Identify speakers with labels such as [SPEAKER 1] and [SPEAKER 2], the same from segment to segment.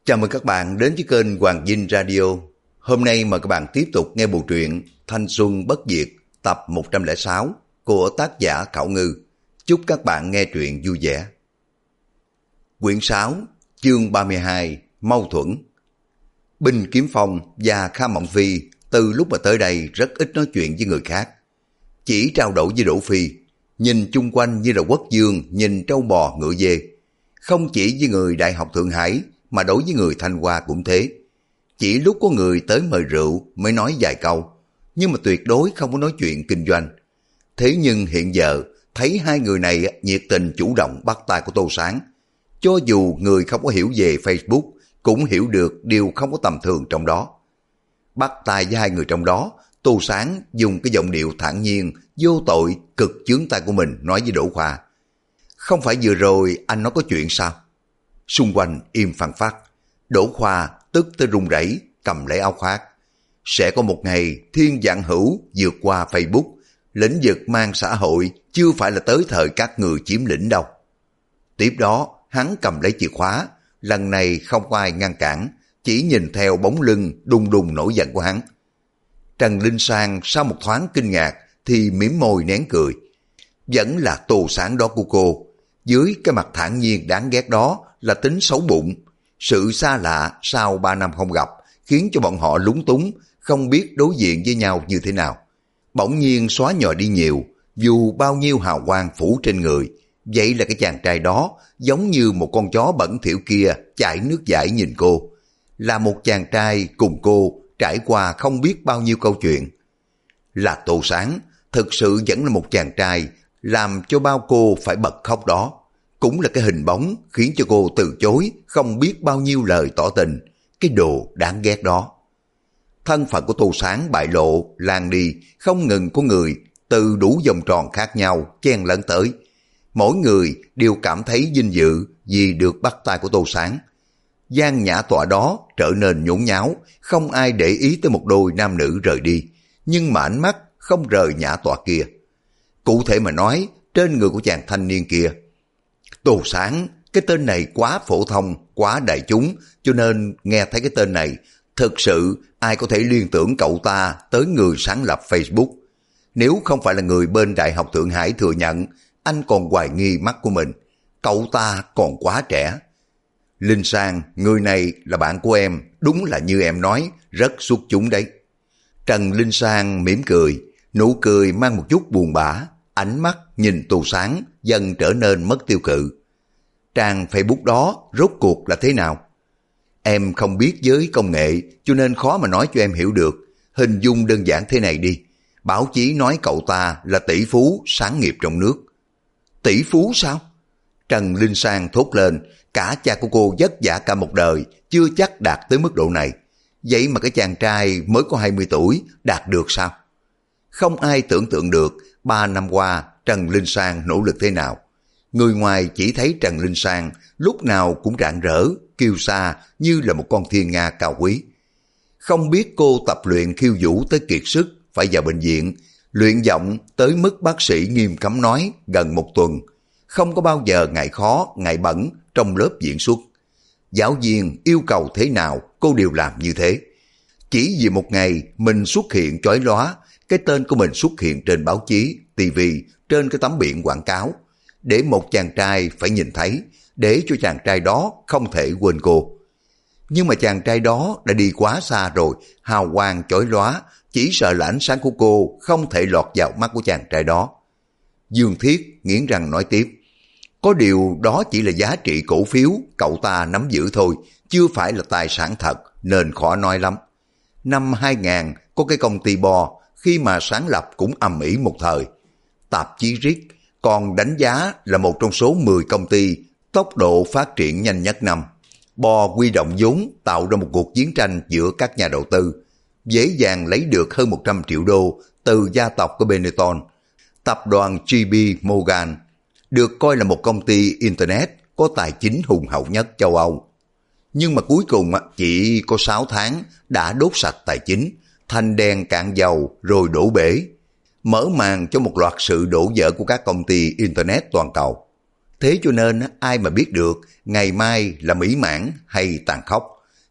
[SPEAKER 1] Chào mừng các bạn đến với kênh Hoàng Vinh Radio. Hôm nay mời các bạn tiếp tục nghe bộ truyện Thanh Xuân Bất Diệt tập 106 của tác giả Khảo Ngư. Chúc các bạn nghe truyện vui vẻ. Quyển 6, chương 32, Mâu thuẫn. Binh Kiếm Phong và Kha Mộng Phi từ lúc mà tới đây rất ít nói chuyện với người khác. Chỉ trao đổi với Đỗ Phi, nhìn chung quanh như là quốc dương nhìn trâu bò ngựa dê. Không chỉ với người Đại học Thượng Hải mà đối với người Thanh Hoa cũng thế. Chỉ lúc có người tới mời rượu mới nói vài câu, nhưng mà tuyệt đối không có nói chuyện kinh doanh. Thế nhưng hiện giờ thấy hai người này nhiệt tình chủ động bắt tay của Tô Sáng. Cho dù người không có hiểu về Facebook cũng hiểu được điều không có tầm thường trong đó. Bắt tay với hai người trong đó, Tô Sáng dùng cái giọng điệu thản nhiên, vô tội, cực chướng tay của mình nói với Đỗ Khoa. Không phải vừa rồi anh nói có chuyện sao? Xung quanh im phăng phắc. Đỗ Khoa tức tới run rẩy cầm lấy áo khoác. Sẽ có một ngày thiên vạn hữu vượt qua Facebook. Lĩnh vực mang xã hội chưa phải là tới thời các người chiếm lĩnh đâu. Tiếp đó hắn cầm lấy chìa khóa. Lần này không có ai ngăn cản, chỉ nhìn theo bóng lưng đùng đùng nổi giận của hắn. Trần Linh Sang sau một thoáng kinh ngạc thì mím môi nén cười. Vẫn là Tô Sáng đó của cô. Dưới cái mặt thản nhiên đáng ghét đó là tính xấu bụng. Sự xa lạ sau 3 năm không gặp khiến cho bọn họ lúng túng, không biết đối diện với nhau như thế nào. Bỗng nhiên xóa nhòa đi nhiều, dù bao nhiêu hào quang phủ trên người. Vậy là cái chàng trai đó giống như một con chó bẩn thỉu kia chảy nước dãi nhìn cô. Là một chàng trai cùng cô trải qua không biết bao nhiêu câu chuyện. Là Tô Sáng, thực sự vẫn là một chàng trai làm cho bao cô phải bật khóc đó. Cũng là cái hình bóng khiến cho cô từ chối không biết bao nhiêu lời tỏ tình. Cái đồ đáng ghét đó. Thân phận của Tô Sáng bại lộ, lan đi, không ngừng có người từ đủ vòng tròn khác nhau chen lẫn tới. Mỗi người đều cảm thấy vinh dự vì được bắt tay của Tô Sáng. Gian nhã tọa đó trở nên nhốn nháo, không ai để ý tới một đôi nam nữ rời đi. Nhưng mà ánh mắt không rời nhã tọa kia. Cụ thể mà nói, trên người của chàng thanh niên kia. Tô Sáng, cái tên này quá phổ thông, quá đại chúng, cho nên nghe thấy cái tên này, thực sự ai có thể liên tưởng cậu ta tới người sáng lập Facebook. Nếu không phải là người bên Đại học Thượng Hải thừa nhận, anh còn hoài nghi mắt của mình. Cậu ta còn quá trẻ. Linh Sang, người này là bạn của em, đúng là như em nói, rất xuất chúng đấy. Trần Linh Sang mỉm cười, nụ cười mang một chút buồn bã, ánh mắt nhìn Tô Sáng dần trở nên mất tiêu cự. Trang Facebook đó rốt cuộc là thế nào? Em không biết giới công nghệ cho nên khó mà nói cho em hiểu được. Hình dung đơn giản thế này đi. Báo chí nói cậu ta là tỷ phú sáng nghiệp trong nước. Tỷ phú sao? Trần Linh Sang thốt lên. Cả cha của cô vất vả cả một đời chưa chắc đạt tới mức độ này. Vậy mà cái chàng trai mới có 20 tuổi đạt được sao? Không ai tưởng tượng được 3 năm qua Trần Linh Sang nỗ lực thế nào. Người ngoài chỉ thấy Trần Linh Sang lúc nào cũng rạng rỡ, kiêu sa như là một con thiên nga cao quý. Không biết cô tập luyện khiêu vũ tới kiệt sức, phải vào bệnh viện, luyện giọng tới mức bác sĩ nghiêm cấm nói gần 1 tuần. Không có bao giờ ngại khó, ngại bẩn trong lớp diễn xuất. Giáo viên yêu cầu thế nào cô đều làm như thế. Chỉ vì một ngày mình xuất hiện chói lóa, cái tên của mình xuất hiện trên báo chí, TV, trên cái tấm biển quảng cáo, để một chàng trai phải nhìn thấy, để cho chàng trai đó không thể quên cô. Nhưng mà chàng trai đó đã đi quá xa rồi, hào quang chói lóa, chỉ sợ là ánh sáng của cô không thể lọt vào mắt của chàng trai đó. Dương Thiết nghiến răng nói tiếp, có điều đó chỉ là giá trị cổ phiếu cậu ta nắm giữ thôi, chưa phải là tài sản thật nên khó nói lắm. Năm 2000 có cái công ty Bo, khi mà sáng lập cũng ầm ĩ một thời. Tạp chí RIC còn đánh giá là một trong số 10 công ty tốc độ phát triển nhanh nhất năm. Bo huy động vốn tạo ra một cuộc chiến tranh giữa các nhà đầu tư, dễ dàng lấy được hơn 100 triệu đô từ gia tộc của Benetton. Tập đoàn JP Morgan được coi là một công ty Internet có tài chính hùng hậu nhất châu Âu. Nhưng mà cuối cùng chỉ có 6 tháng đã đốt sạch tài chính, thành đèn cạn dầu rồi đổ bể, mở màn cho một loạt sự đổ vỡ của các công ty Internet toàn cầu. Thế cho nên ai mà biết được ngày mai là mỹ mãn hay tàn khốc,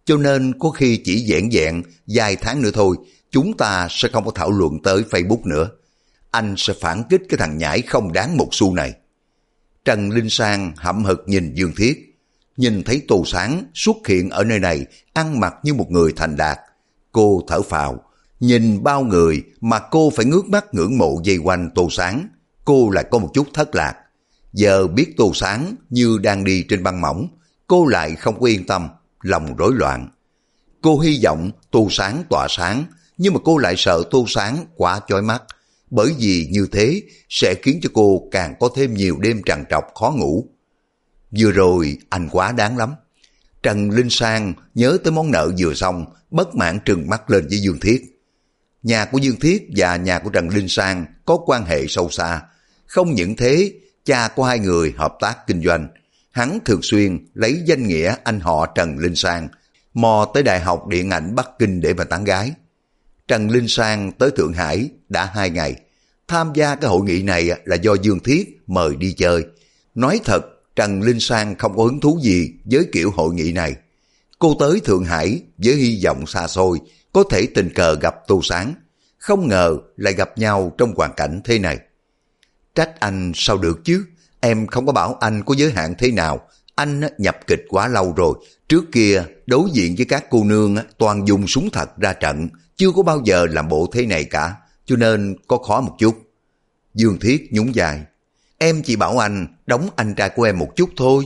[SPEAKER 1] cho nên có khi chỉ vẹn vẹn vài tháng nữa thôi, chúng ta sẽ không có thảo luận tới Facebook nữa. Anh sẽ phản kích cái thằng nhãi không đáng một xu này. Trần Linh Sang hậm hực nhìn Dương Thiết, nhìn thấy Tô Sáng xuất hiện ở nơi này, ăn mặc như một người thành đạt. Cô thở phào, nhìn bao người mà cô phải ngước mắt ngưỡng mộ vây quanh Tô Sáng, cô lại có một chút thất lạc. Giờ biết Tô Sáng như đang đi trên băng mỏng, cô lại không có yên tâm, lòng rối loạn. Cô hy vọng Tô Sáng tỏa sáng, nhưng mà cô lại sợ Tô Sáng quá chói mắt, bởi vì như thế sẽ khiến cho cô càng có thêm nhiều đêm trằn trọc khó ngủ. Vừa rồi anh quá đáng lắm. Trần Linh Sang nhớ tới món nợ vừa xong, bất mãn trừng mắt lên với Dương Thiết. Nhà của Dương Thiết và nhà của Trần Linh Sang có quan hệ sâu xa. Không những thế, cha của hai người hợp tác kinh doanh. Hắn thường xuyên lấy danh nghĩa anh họ Trần Linh Sang mò tới Đại học Điện ảnh Bắc Kinh để mà tán gái. Trần Linh Sang tới Thượng Hải đã 2 ngày. Tham gia cái hội nghị này là do Dương Thiết mời đi chơi. Nói thật, Trần Linh Sang không có hứng thú gì với kiểu hội nghị này. Cô tới Thượng Hải với hy vọng xa xôi có thể tình cờ gặp Tô Sáng. Không ngờ lại gặp nhau trong hoàn cảnh thế này. Trách anh sao được chứ? Em không có bảo anh có giới hạn thế nào. Anh nhập kịch quá lâu rồi. Trước kia đối diện với các cô nương toàn dùng súng thật ra trận, chưa có bao giờ làm bộ thế này cả, cho nên có khó một chút. Dương Thiết nhún vai. Em chỉ bảo anh đóng anh trai của em một chút thôi.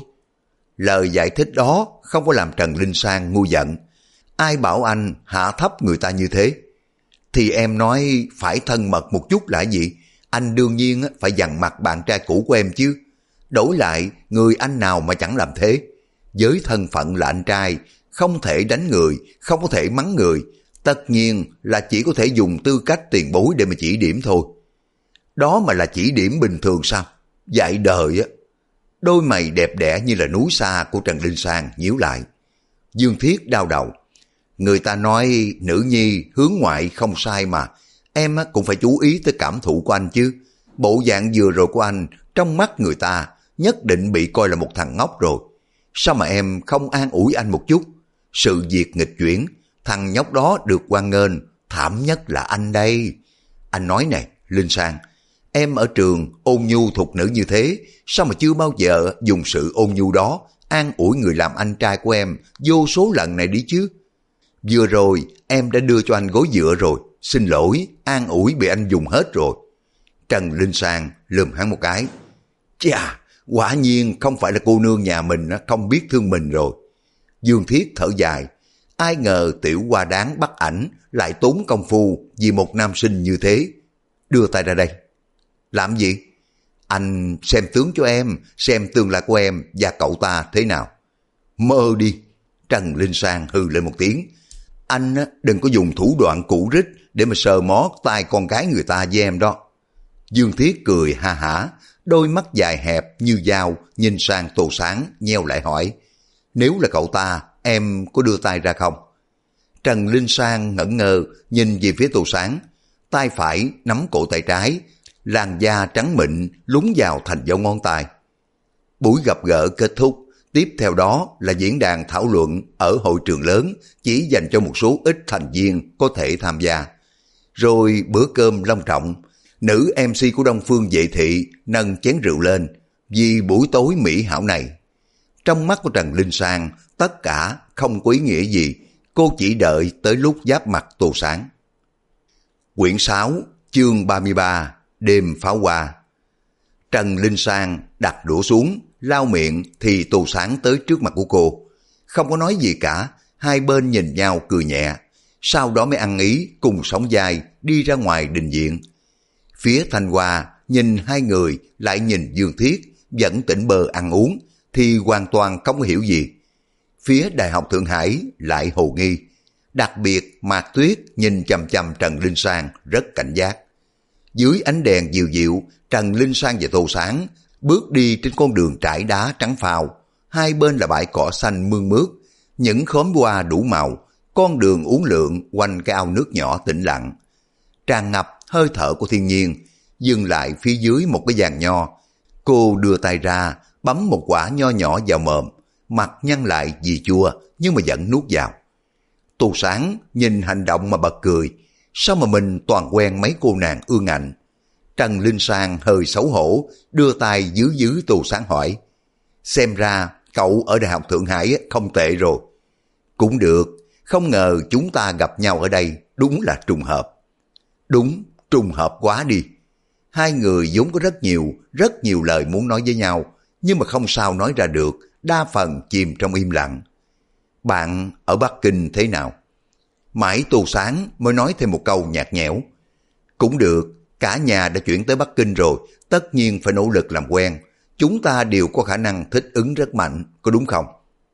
[SPEAKER 1] Lời giải thích đó không có làm Trần Linh Sang ngu giận. Ai bảo anh hạ thấp người ta như thế? Thì em nói phải thân mật một chút là gì? Anh đương nhiên phải dằn mặt bạn trai cũ của em chứ. Đổi lại, người anh nào mà chẳng làm thế? Với thân phận là anh trai, không thể đánh người, không có thể mắng người. Tất nhiên là chỉ có thể dùng tư cách tiền bối để mà chỉ điểm thôi. Đó mà là chỉ điểm bình thường sao? Dạy đời á. Đôi mày đẹp đẽ như là núi xa của Trần Linh Sang nhíu lại. Dương Thiết đau đầu. Người ta nói nữ nhi hướng ngoại không sai mà. Em cũng phải chú ý tới cảm thụ của anh chứ. Bộ dạng vừa rồi của anh trong mắt người ta nhất định bị coi là một thằng ngốc rồi. Sao mà em không an ủi anh một chút? Sự việc nghịch chuyển, thằng nhóc đó được hoan nghênh, thảm nhất là anh đây. Anh nói này, Linh Sang, em ở trường ôn nhu thục nữ như thế, sao mà chưa bao giờ dùng sự ôn nhu đó an ủi người làm anh trai của em vô số lần này đi chứ? Vừa rồi em đã đưa cho anh gối dựa rồi, xin lỗi, an ủi bị anh dùng hết rồi. Trần Linh Sang lườm hắn một cái. Chà, quả nhiên không phải là cô nương nhà mình không biết thương mình rồi. Dương Thiết thở dài. Ai ngờ tiểu hoa đáng bắt ảnh lại tốn công phu vì một nam sinh như thế. Đưa tay ra đây. Làm gì? Anh xem tướng cho em, xem tương lai của em và cậu ta thế nào. Mơ đi. Trần Linh Sang hừ lên một tiếng. Anh đừng có dùng thủ đoạn cũ rích để mà sờ mó tai con gái người ta với em đó. Dương Thiết cười ha hả, đôi mắt dài hẹp như dao nhìn sang Tô Sáng nheo lại hỏi. Nếu là cậu ta, em có đưa tay ra không? Trần Linh Sang ngẩn ngơ nhìn về phía Tô Sáng, tay phải nắm cổ tay trái, làn da trắng mịn lún vào thành dấu ngón tay. Buổi gặp gỡ kết thúc, tiếp theo đó là diễn đàn thảo luận ở hội trường lớn chỉ dành cho một số ít thành viên có thể tham gia. Rồi bữa cơm long trọng, nữ MC của Đông Phương Vệ Thị nâng chén rượu lên vì buổi tối mỹ hảo này. Trong mắt của Trần Linh Sang, tất cả không có ý nghĩa gì, cô chỉ đợi tới lúc giáp mặt Tô Sáng. Quyển 6, chương 33, đêm pháo hoa. Trần Linh Sang đặt đũa xuống, lau miệng thì Tô Sáng tới trước mặt của cô. Không có nói gì cả, hai bên nhìn nhau cười nhẹ, sau đó mới ăn ý cùng sóng vai đi ra ngoài đình viện. Phía Thanh Hoa nhìn hai người lại nhìn Dương Thiết vẫn tỉnh bơ ăn uống thì hoàn toàn không hiểu gì. Phía Đại học Thượng Hải lại hồ nghi, đặc biệt Mạc Tuyết nhìn chằm chằm Trần Linh Sang rất cảnh giác. Dưới ánh đèn dịu dịu, Trần Linh Sang và Tô Sáng bước đi trên con đường trải đá trắng phao, hai bên là bãi cỏ xanh mương mướt, những khóm hoa đủ màu, con đường uốn lượn quanh cái ao nước nhỏ tĩnh lặng, tràn ngập hơi thở của thiên nhiên. Dừng lại phía dưới một cái giàn nho, cô đưa tay ra bấm một quả nho nhỏ vào mồm, mặt nhăn lại vì chua nhưng mà vẫn nuốt vào. Tô Sáng nhìn hành động mà bật cười. Sao mà mình toàn quen mấy cô nàng ương ngạnh? Trần Linh Sang hơi xấu hổ, đưa tay giữ Tô Sáng hỏi. Xem ra cậu ở Đại học Thượng Hải không tệ rồi. Cũng được, không ngờ chúng ta gặp nhau ở đây, đúng là trùng hợp. Đúng, trùng hợp quá đi. Hai người vốn có rất nhiều lời muốn nói với nhau, nhưng mà không sao nói ra được, đa phần chìm trong im lặng. Bạn ở Bắc Kinh thế nào? Mãi Tô Sáng mới nói thêm một câu nhạt nhẽo. Cũng được, cả nhà đã chuyển tới Bắc Kinh rồi, tất nhiên phải nỗ lực làm quen. Chúng ta đều có khả năng thích ứng rất mạnh, có đúng không?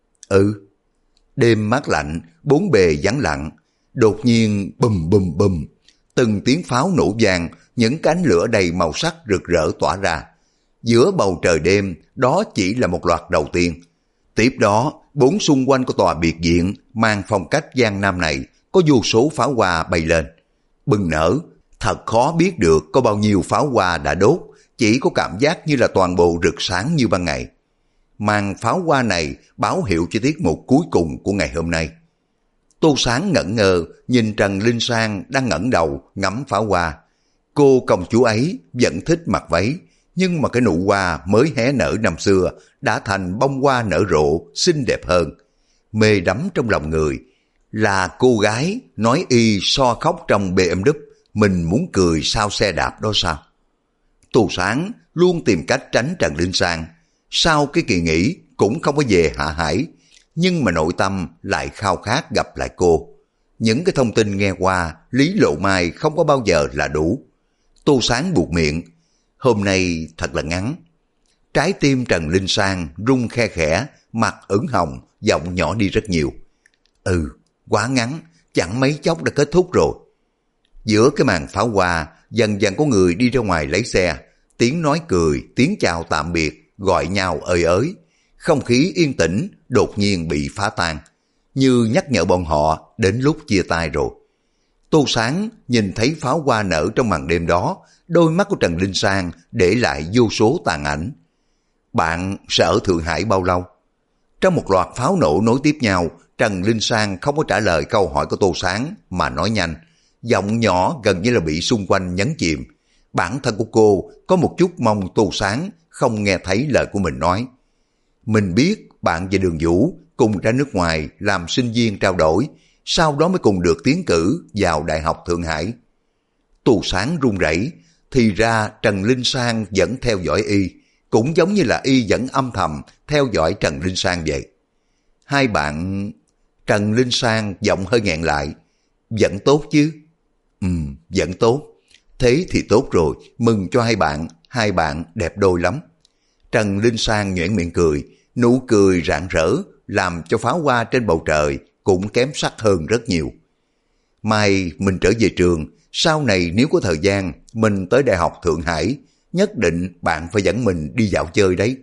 [SPEAKER 1] Ừ. Đêm mát lạnh, bốn bề vắng lặng. Đột nhiên bùm bùm bùm, từng tiếng pháo nổ vang, những cánh lửa đầy màu sắc rực rỡ tỏa ra. Giữa bầu trời đêm, đó chỉ là một loạt đầu tiên. Tiếp đó, bốn xung quanh của tòa biệt viện mang phong cách Giang Nam này có vô số pháo hoa bay lên. Bừng nở, thật khó biết được có bao nhiêu pháo hoa đã đốt, chỉ có cảm giác như là toàn bộ rực sáng như ban ngày. Màn pháo hoa này báo hiệu cho tiết mục cuối cùng của ngày hôm nay. Tô Sáng ngẩn ngơ nhìn Trần Linh Sang đang ngẩng đầu ngắm pháo hoa. Cô công chúa ấy vẫn thích mặc váy, nhưng mà cái nụ hoa mới hé nở năm xưa đã thành bông hoa nở rộ xinh đẹp hơn. Mê đắm trong lòng người. Là cô gái nói y so khóc trong BMW, mình muốn cười sau xe đạp đó sao? Tô Sáng luôn tìm cách tránh Trần Linh Sang. Sau cái kỳ nghỉ cũng không có về Hạ Hải, nhưng mà nội tâm lại khao khát gặp lại cô. Những cái thông tin nghe qua, Lý Lộ Mai không có bao giờ là đủ. Tô Sáng buột miệng, hôm nay thật là ngắn. Trái tim Trần Linh Sang rung khe khẽ, mặt ửng hồng, giọng nhỏ đi rất nhiều. Ừ, quá ngắn, chẳng mấy chốc đã kết thúc rồi. Giữa cái màn pháo hoa, dần dần có người đi ra ngoài lấy xe, tiếng nói cười, tiếng chào tạm biệt, gọi nhau ơi ới. Không khí yên tĩnh đột nhiên bị phá tan, như nhắc nhở bọn họ đến lúc chia tay rồi. Tô Sáng nhìn thấy pháo hoa nở trong màn đêm đó, đôi mắt của Trần Linh Sang để lại vô số tàn ảnh. Bạn sẽ ở Thượng Hải bao lâu? Trong một loạt pháo nổ nối tiếp nhau, Trần Linh Sang không có trả lời câu hỏi của Tô Sáng mà nói nhanh, giọng nhỏ gần như là bị xung quanh nhấn chìm. Bản thân của cô có một chút mong Tô Sáng không nghe thấy lời của mình nói. Mình biết bạn và Đường Vũ cùng ra nước ngoài làm sinh viên trao đổi, sau đó mới cùng được tiến cử vào Đại học Thượng Hải. Tô Sáng run rẩy, thì ra Trần Linh Sang vẫn theo dõi y, cũng giống như là y vẫn âm thầm theo dõi Trần Linh Sang vậy. Hai bạn... Trần Linh Sang giọng hơi nghẹn lại. Vẫn tốt chứ? Vẫn tốt. Thế thì tốt rồi, mừng cho hai bạn đẹp đôi lắm. Trần Linh Sang nhoẻn miệng cười, nụ cười rạng rỡ làm cho pháo hoa trên bầu trời cũng kém sắc hơn rất nhiều. Mai mình trở về trường, sau này nếu có thời gian mình tới Đại học Thượng Hải, nhất định bạn phải dẫn mình đi dạo chơi đấy.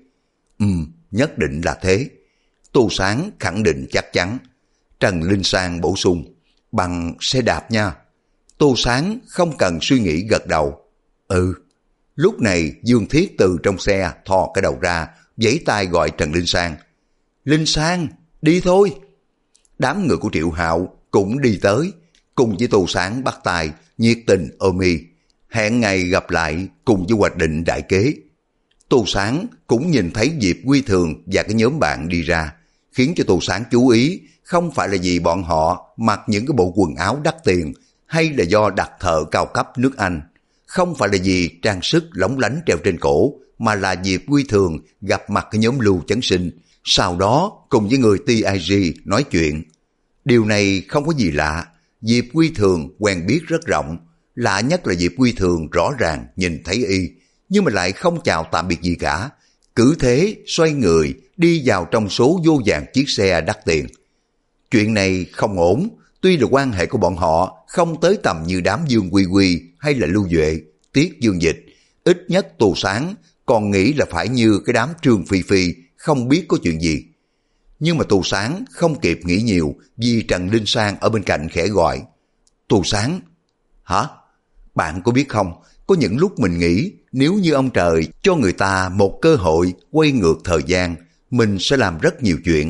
[SPEAKER 1] Nhất định là thế. Tô Sáng khẳng định chắc chắn. Trần Linh Sang bổ sung, bằng xe đạp nha. Tô Sáng không cần suy nghĩ gật đầu. Ừ. Lúc này Dương Thiết từ trong xe thò cái đầu ra, giãy tay gọi Trần Linh Sang. Linh Sang, đi thôi. Đám người của Triệu Hạo cũng đi tới, cùng với Tô Sáng bắt tay, nhiệt tình ôm y. Hẹn ngày gặp lại cùng với hoạch định đại kế. Tô Sáng cũng nhìn thấy Diệp Quy Thường và cái nhóm bạn đi ra, khiến cho Tô Sáng chú ý, không phải là vì bọn họ mặc những cái bộ quần áo đắt tiền hay là do đặt thợ cao cấp nước Anh, không phải là vì trang sức lóng lánh treo trên cổ, mà là Diệp Quy Thường gặp mặt cái nhóm Lưu Chấn Sinh, sau đó cùng với người TIG nói chuyện. Điều này không có gì lạ, Diệp Quy Thường quen biết rất rộng, lạ nhất là Diệp Quy Thường rõ ràng nhìn thấy y, nhưng mà lại không chào tạm biệt gì cả, cứ thế xoay người đi vào trong số vô vàn chiếc xe đắt tiền. Chuyện này không ổn, tuy là quan hệ của bọn họ không tới tầm như đám Dương Quy Quy hay là Lưu Duệ, Tiết Dương Dịch, ít nhất Tô Sáng còn nghĩ là phải như cái đám Trương Phi Phi không biết có chuyện gì. Nhưng mà Tô Sáng không kịp nghĩ nhiều vì Trần Linh Sang ở bên cạnh khẽ gọi. Tô Sáng, hả? Bạn có biết không, có những lúc mình nghĩ nếu như ông trời cho người ta một cơ hội quay ngược thời gian, mình sẽ làm rất nhiều chuyện.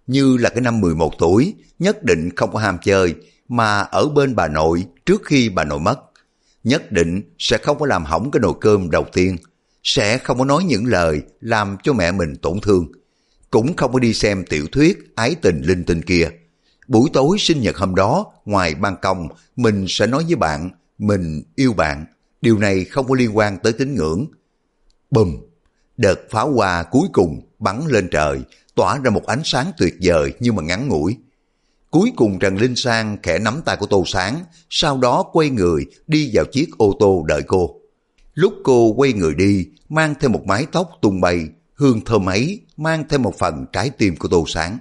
[SPEAKER 1] như là cái năm 11 tuổi, nhất định không có ham chơi, mà ở bên bà nội trước khi bà nội mất. Nhất định sẽ không có làm hỏng cái nồi cơm đầu tiên, sẽ không có nói những lời làm cho mẹ mình tổn thương, cũng không có đi xem tiểu thuyết ái tình linh tinh kia. Buổi tối sinh nhật hôm đó, ngoài ban công, mình sẽ nói với bạn, mình yêu bạn. Điều này không có liên quan tới tín ngưỡng. Bùm! Đợt pháo hoa cuối cùng bắn lên trời, tỏa ra một ánh sáng tuyệt vời nhưng mà ngắn ngủi. Cuối cùng Trần Linh Sang khẽ nắm tay của Tô Sáng, sau đó quay người đi vào chiếc ô tô đợi cô. Lúc cô quay người đi, mang theo một mái tóc tung bay, hương thơm ấy mang theo một phần trái tim của Tô Sáng.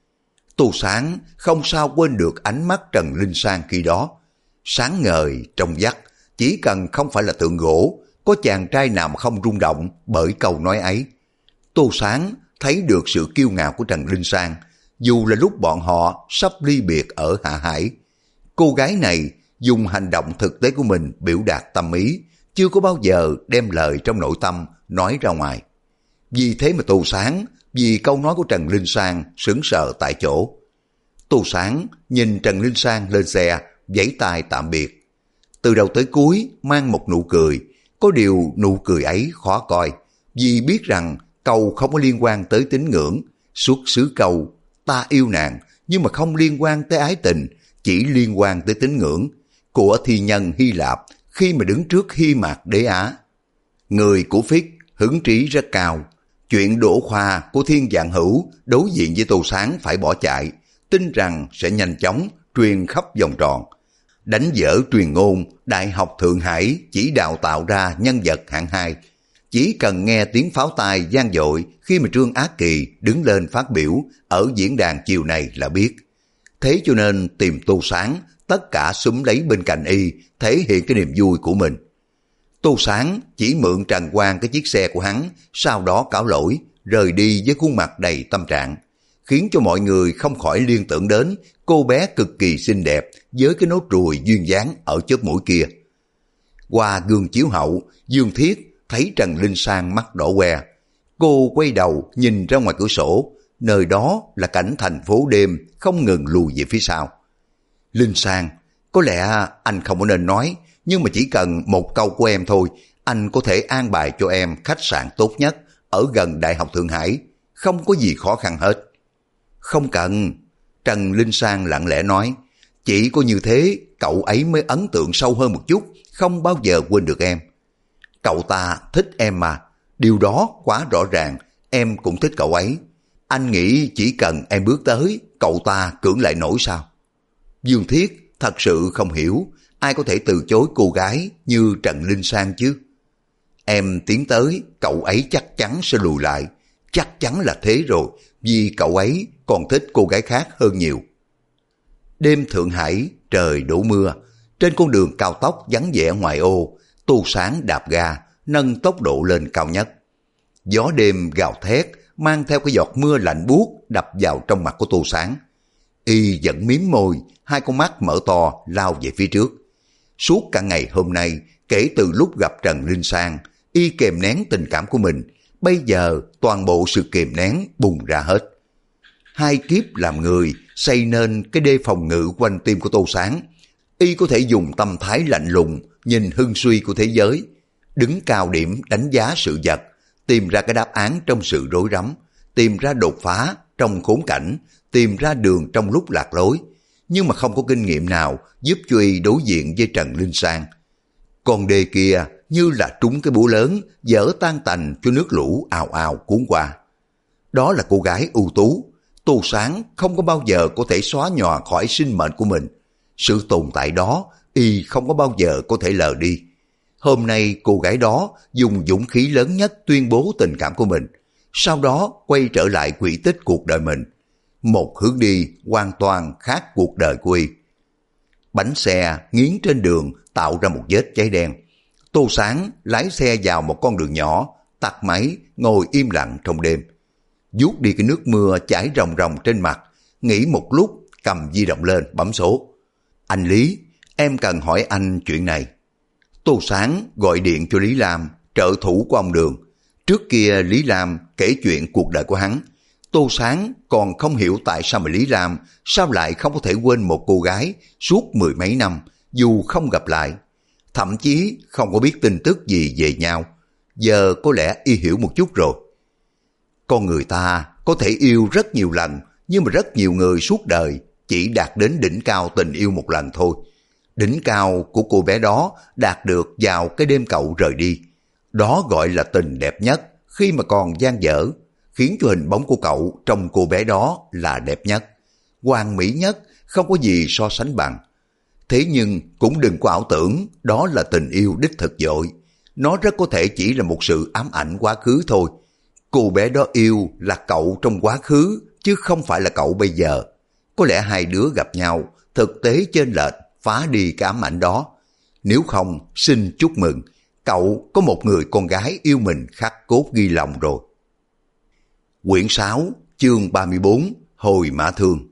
[SPEAKER 1] Tô Sáng không sao quên được ánh mắt Trần Linh Sang khi đó. Sáng ngời, trong vắt, chỉ cần không phải là tượng gỗ, có chàng trai nào mà không rung động bởi câu nói ấy. Tô Sáng thấy được sự kiêu ngạo của Trần Linh Sang, dù là lúc bọn họ sắp ly biệt ở Hạ Hải. Cô gái này dùng hành động thực tế của mình biểu đạt tâm ý, chưa có bao giờ đem lời trong nội tâm nói ra ngoài. Vì thế mà Tô Sáng, vì câu nói của Trần Linh Sang, sững sờ tại chỗ. Tô Sáng nhìn Trần Linh Sang lên xe, vẫy tay tạm biệt. Từ đầu tới cuối mang một nụ cười, có điều nụ cười ấy khó coi, vì biết rằng câu không có liên quan tới tín ngưỡng, xuất xứ câu ta yêu nàng, nhưng mà không liên quan tới ái tình, chỉ liên quan tới tín ngưỡng, của thi nhân Hy Lạp khi mà đứng trước Hy Mạc Đế Á. Người của Phích hứng trí rất cao. Chuyện đổ khoa của Thiên Vạn Hữu đối diện với Tô Sáng phải bỏ chạy, tin rằng sẽ nhanh chóng truyền khắp vòng tròn. Đánh dở truyền ngôn Đại học Thượng Hải chỉ đào tạo ra nhân vật hạng 2. Chỉ cần nghe tiếng pháo tai vang dội khi mà Trương Ác Kỳ đứng lên phát biểu ở diễn đàn chiều này là biết. Thế cho nên tìm Tô Sáng, tất cả xúm lấy bên cạnh y, thể hiện cái niềm vui của mình. Tô Sáng chỉ mượn Trần Quang cái chiếc xe của hắn, sau đó cáo lỗi, rời đi với khuôn mặt đầy tâm trạng, khiến cho mọi người không khỏi liên tưởng đến cô bé cực kỳ xinh đẹp với cái nốt ruồi duyên dáng ở chóp mũi kia. Qua gương chiếu hậu, Dương Thiết thấy Trần Linh Sang mắt đỏ que. Cô quay đầu nhìn ra ngoài cửa sổ, nơi đó là cảnh thành phố đêm không ngừng lùi về phía sau. Linh Sang, có lẽ anh không có nên nói, nhưng mà chỉ cần một câu của em thôi, anh có thể an bài cho em khách sạn tốt nhất ở gần Đại học Thượng Hải, không có gì khó khăn hết. Không cần, Trần Linh Sang lặng lẽ nói, chỉ có như thế cậu ấy mới ấn tượng sâu hơn một chút, không bao giờ quên được em. Cậu ta thích em mà, điều đó quá rõ ràng, em cũng thích cậu ấy. Anh nghĩ chỉ cần em bước tới, cậu ta cưỡng lại nổi sao? Dương Thiết thật sự không hiểu, ai có thể từ chối cô gái như Trần Linh Sang chứ? Em tiến tới, cậu ấy chắc chắn sẽ lùi lại, chắc chắn là thế rồi, vì cậu ấy còn thích cô gái khác hơn nhiều. Đêm Thượng Hải, trời đổ mưa, trên con đường cao tốc vắng vẻ ngoại ô, Tô Sáng đạp ga, nâng tốc độ lên cao nhất. Gió đêm gào thét, mang theo cái giọt mưa lạnh buốt đập vào trong mặt của Tô Sáng. Y vẫn mím môi, hai con mắt mở to lao về phía trước. Suốt cả ngày hôm nay, kể từ lúc gặp Trần Linh Sang, y kềm nén tình cảm của mình, bây giờ toàn bộ sự kềm nén bùng ra hết. Hai kiếp làm người xây nên cái đê phòng ngự quanh tim của Tô Sáng. Y có thể dùng tâm thái lạnh lùng nhìn hưng suy của thế giới, đứng cao điểm đánh giá sự vật, tìm ra cái đáp án trong sự rối rắm, tìm ra đột phá trong khốn cảnh, tìm ra đường trong lúc lạc lối, nhưng mà không có kinh nghiệm nào giúp cho y đối diện với Trần Linh Sang. Con đê kia như là trúng cái búa lớn, dở tan tành cho nước lũ ào ào cuốn qua. Đó là cô gái ưu tú, Tô Sáng không có bao giờ có thể xóa nhòa khỏi sinh mệnh của mình. Sự tồn tại đó, y không có bao giờ có thể lờ đi. Hôm nay cô gái đó dùng dũng khí lớn nhất tuyên bố tình cảm của mình, sau đó quay trở lại quỹ tích cuộc đời mình. Một hướng đi hoàn toàn khác cuộc đời của y. Bánh xe nghiến trên đường tạo ra một vết cháy đen. Tô Sáng lái xe vào một con đường nhỏ, tắt máy, ngồi im lặng trong đêm. Vuốt đi cái nước mưa chảy ròng ròng trên mặt, nghĩ một lúc cầm di động lên bấm số. Anh Lý, em cần hỏi anh chuyện này. Tô Sáng gọi điện cho Lý Lam, trợ thủ của ông Đường. Trước kia Lý Lam kể chuyện cuộc đời của hắn. Tô Sáng còn không hiểu tại sao mà Lý Lam sao lại không có thể quên một cô gái suốt mười mấy năm dù không gặp lại. Thậm chí không có biết tin tức gì về nhau. Giờ có lẽ y hiểu một chút rồi. Con người ta có thể yêu rất nhiều lần, nhưng mà rất nhiều người suốt đời chỉ đạt đến đỉnh cao tình yêu một lần thôi. Đỉnh cao của cô bé đó đạt được vào cái đêm cậu rời đi. Đó gọi là tình đẹp nhất khi mà còn dang dở, khiến cho hình bóng của cậu trong cô bé đó là đẹp nhất, hoàn mỹ nhất, không có gì so sánh bằng. Thế nhưng cũng đừng có ảo tưởng đó là tình yêu đích thực dội. Nó rất có thể chỉ là một sự ám ảnh quá khứ thôi. Cô bé đó yêu là cậu trong quá khứ, chứ không phải là cậu bây giờ. Có lẽ hai đứa gặp nhau, thực tế chênh lệch, phá đi cái ám ảnh đó. Nếu không, xin chúc mừng, cậu có một người con gái yêu mình khắc cốt ghi lòng rồi. Quyển 6, chương 34, Hồi Mã Thương.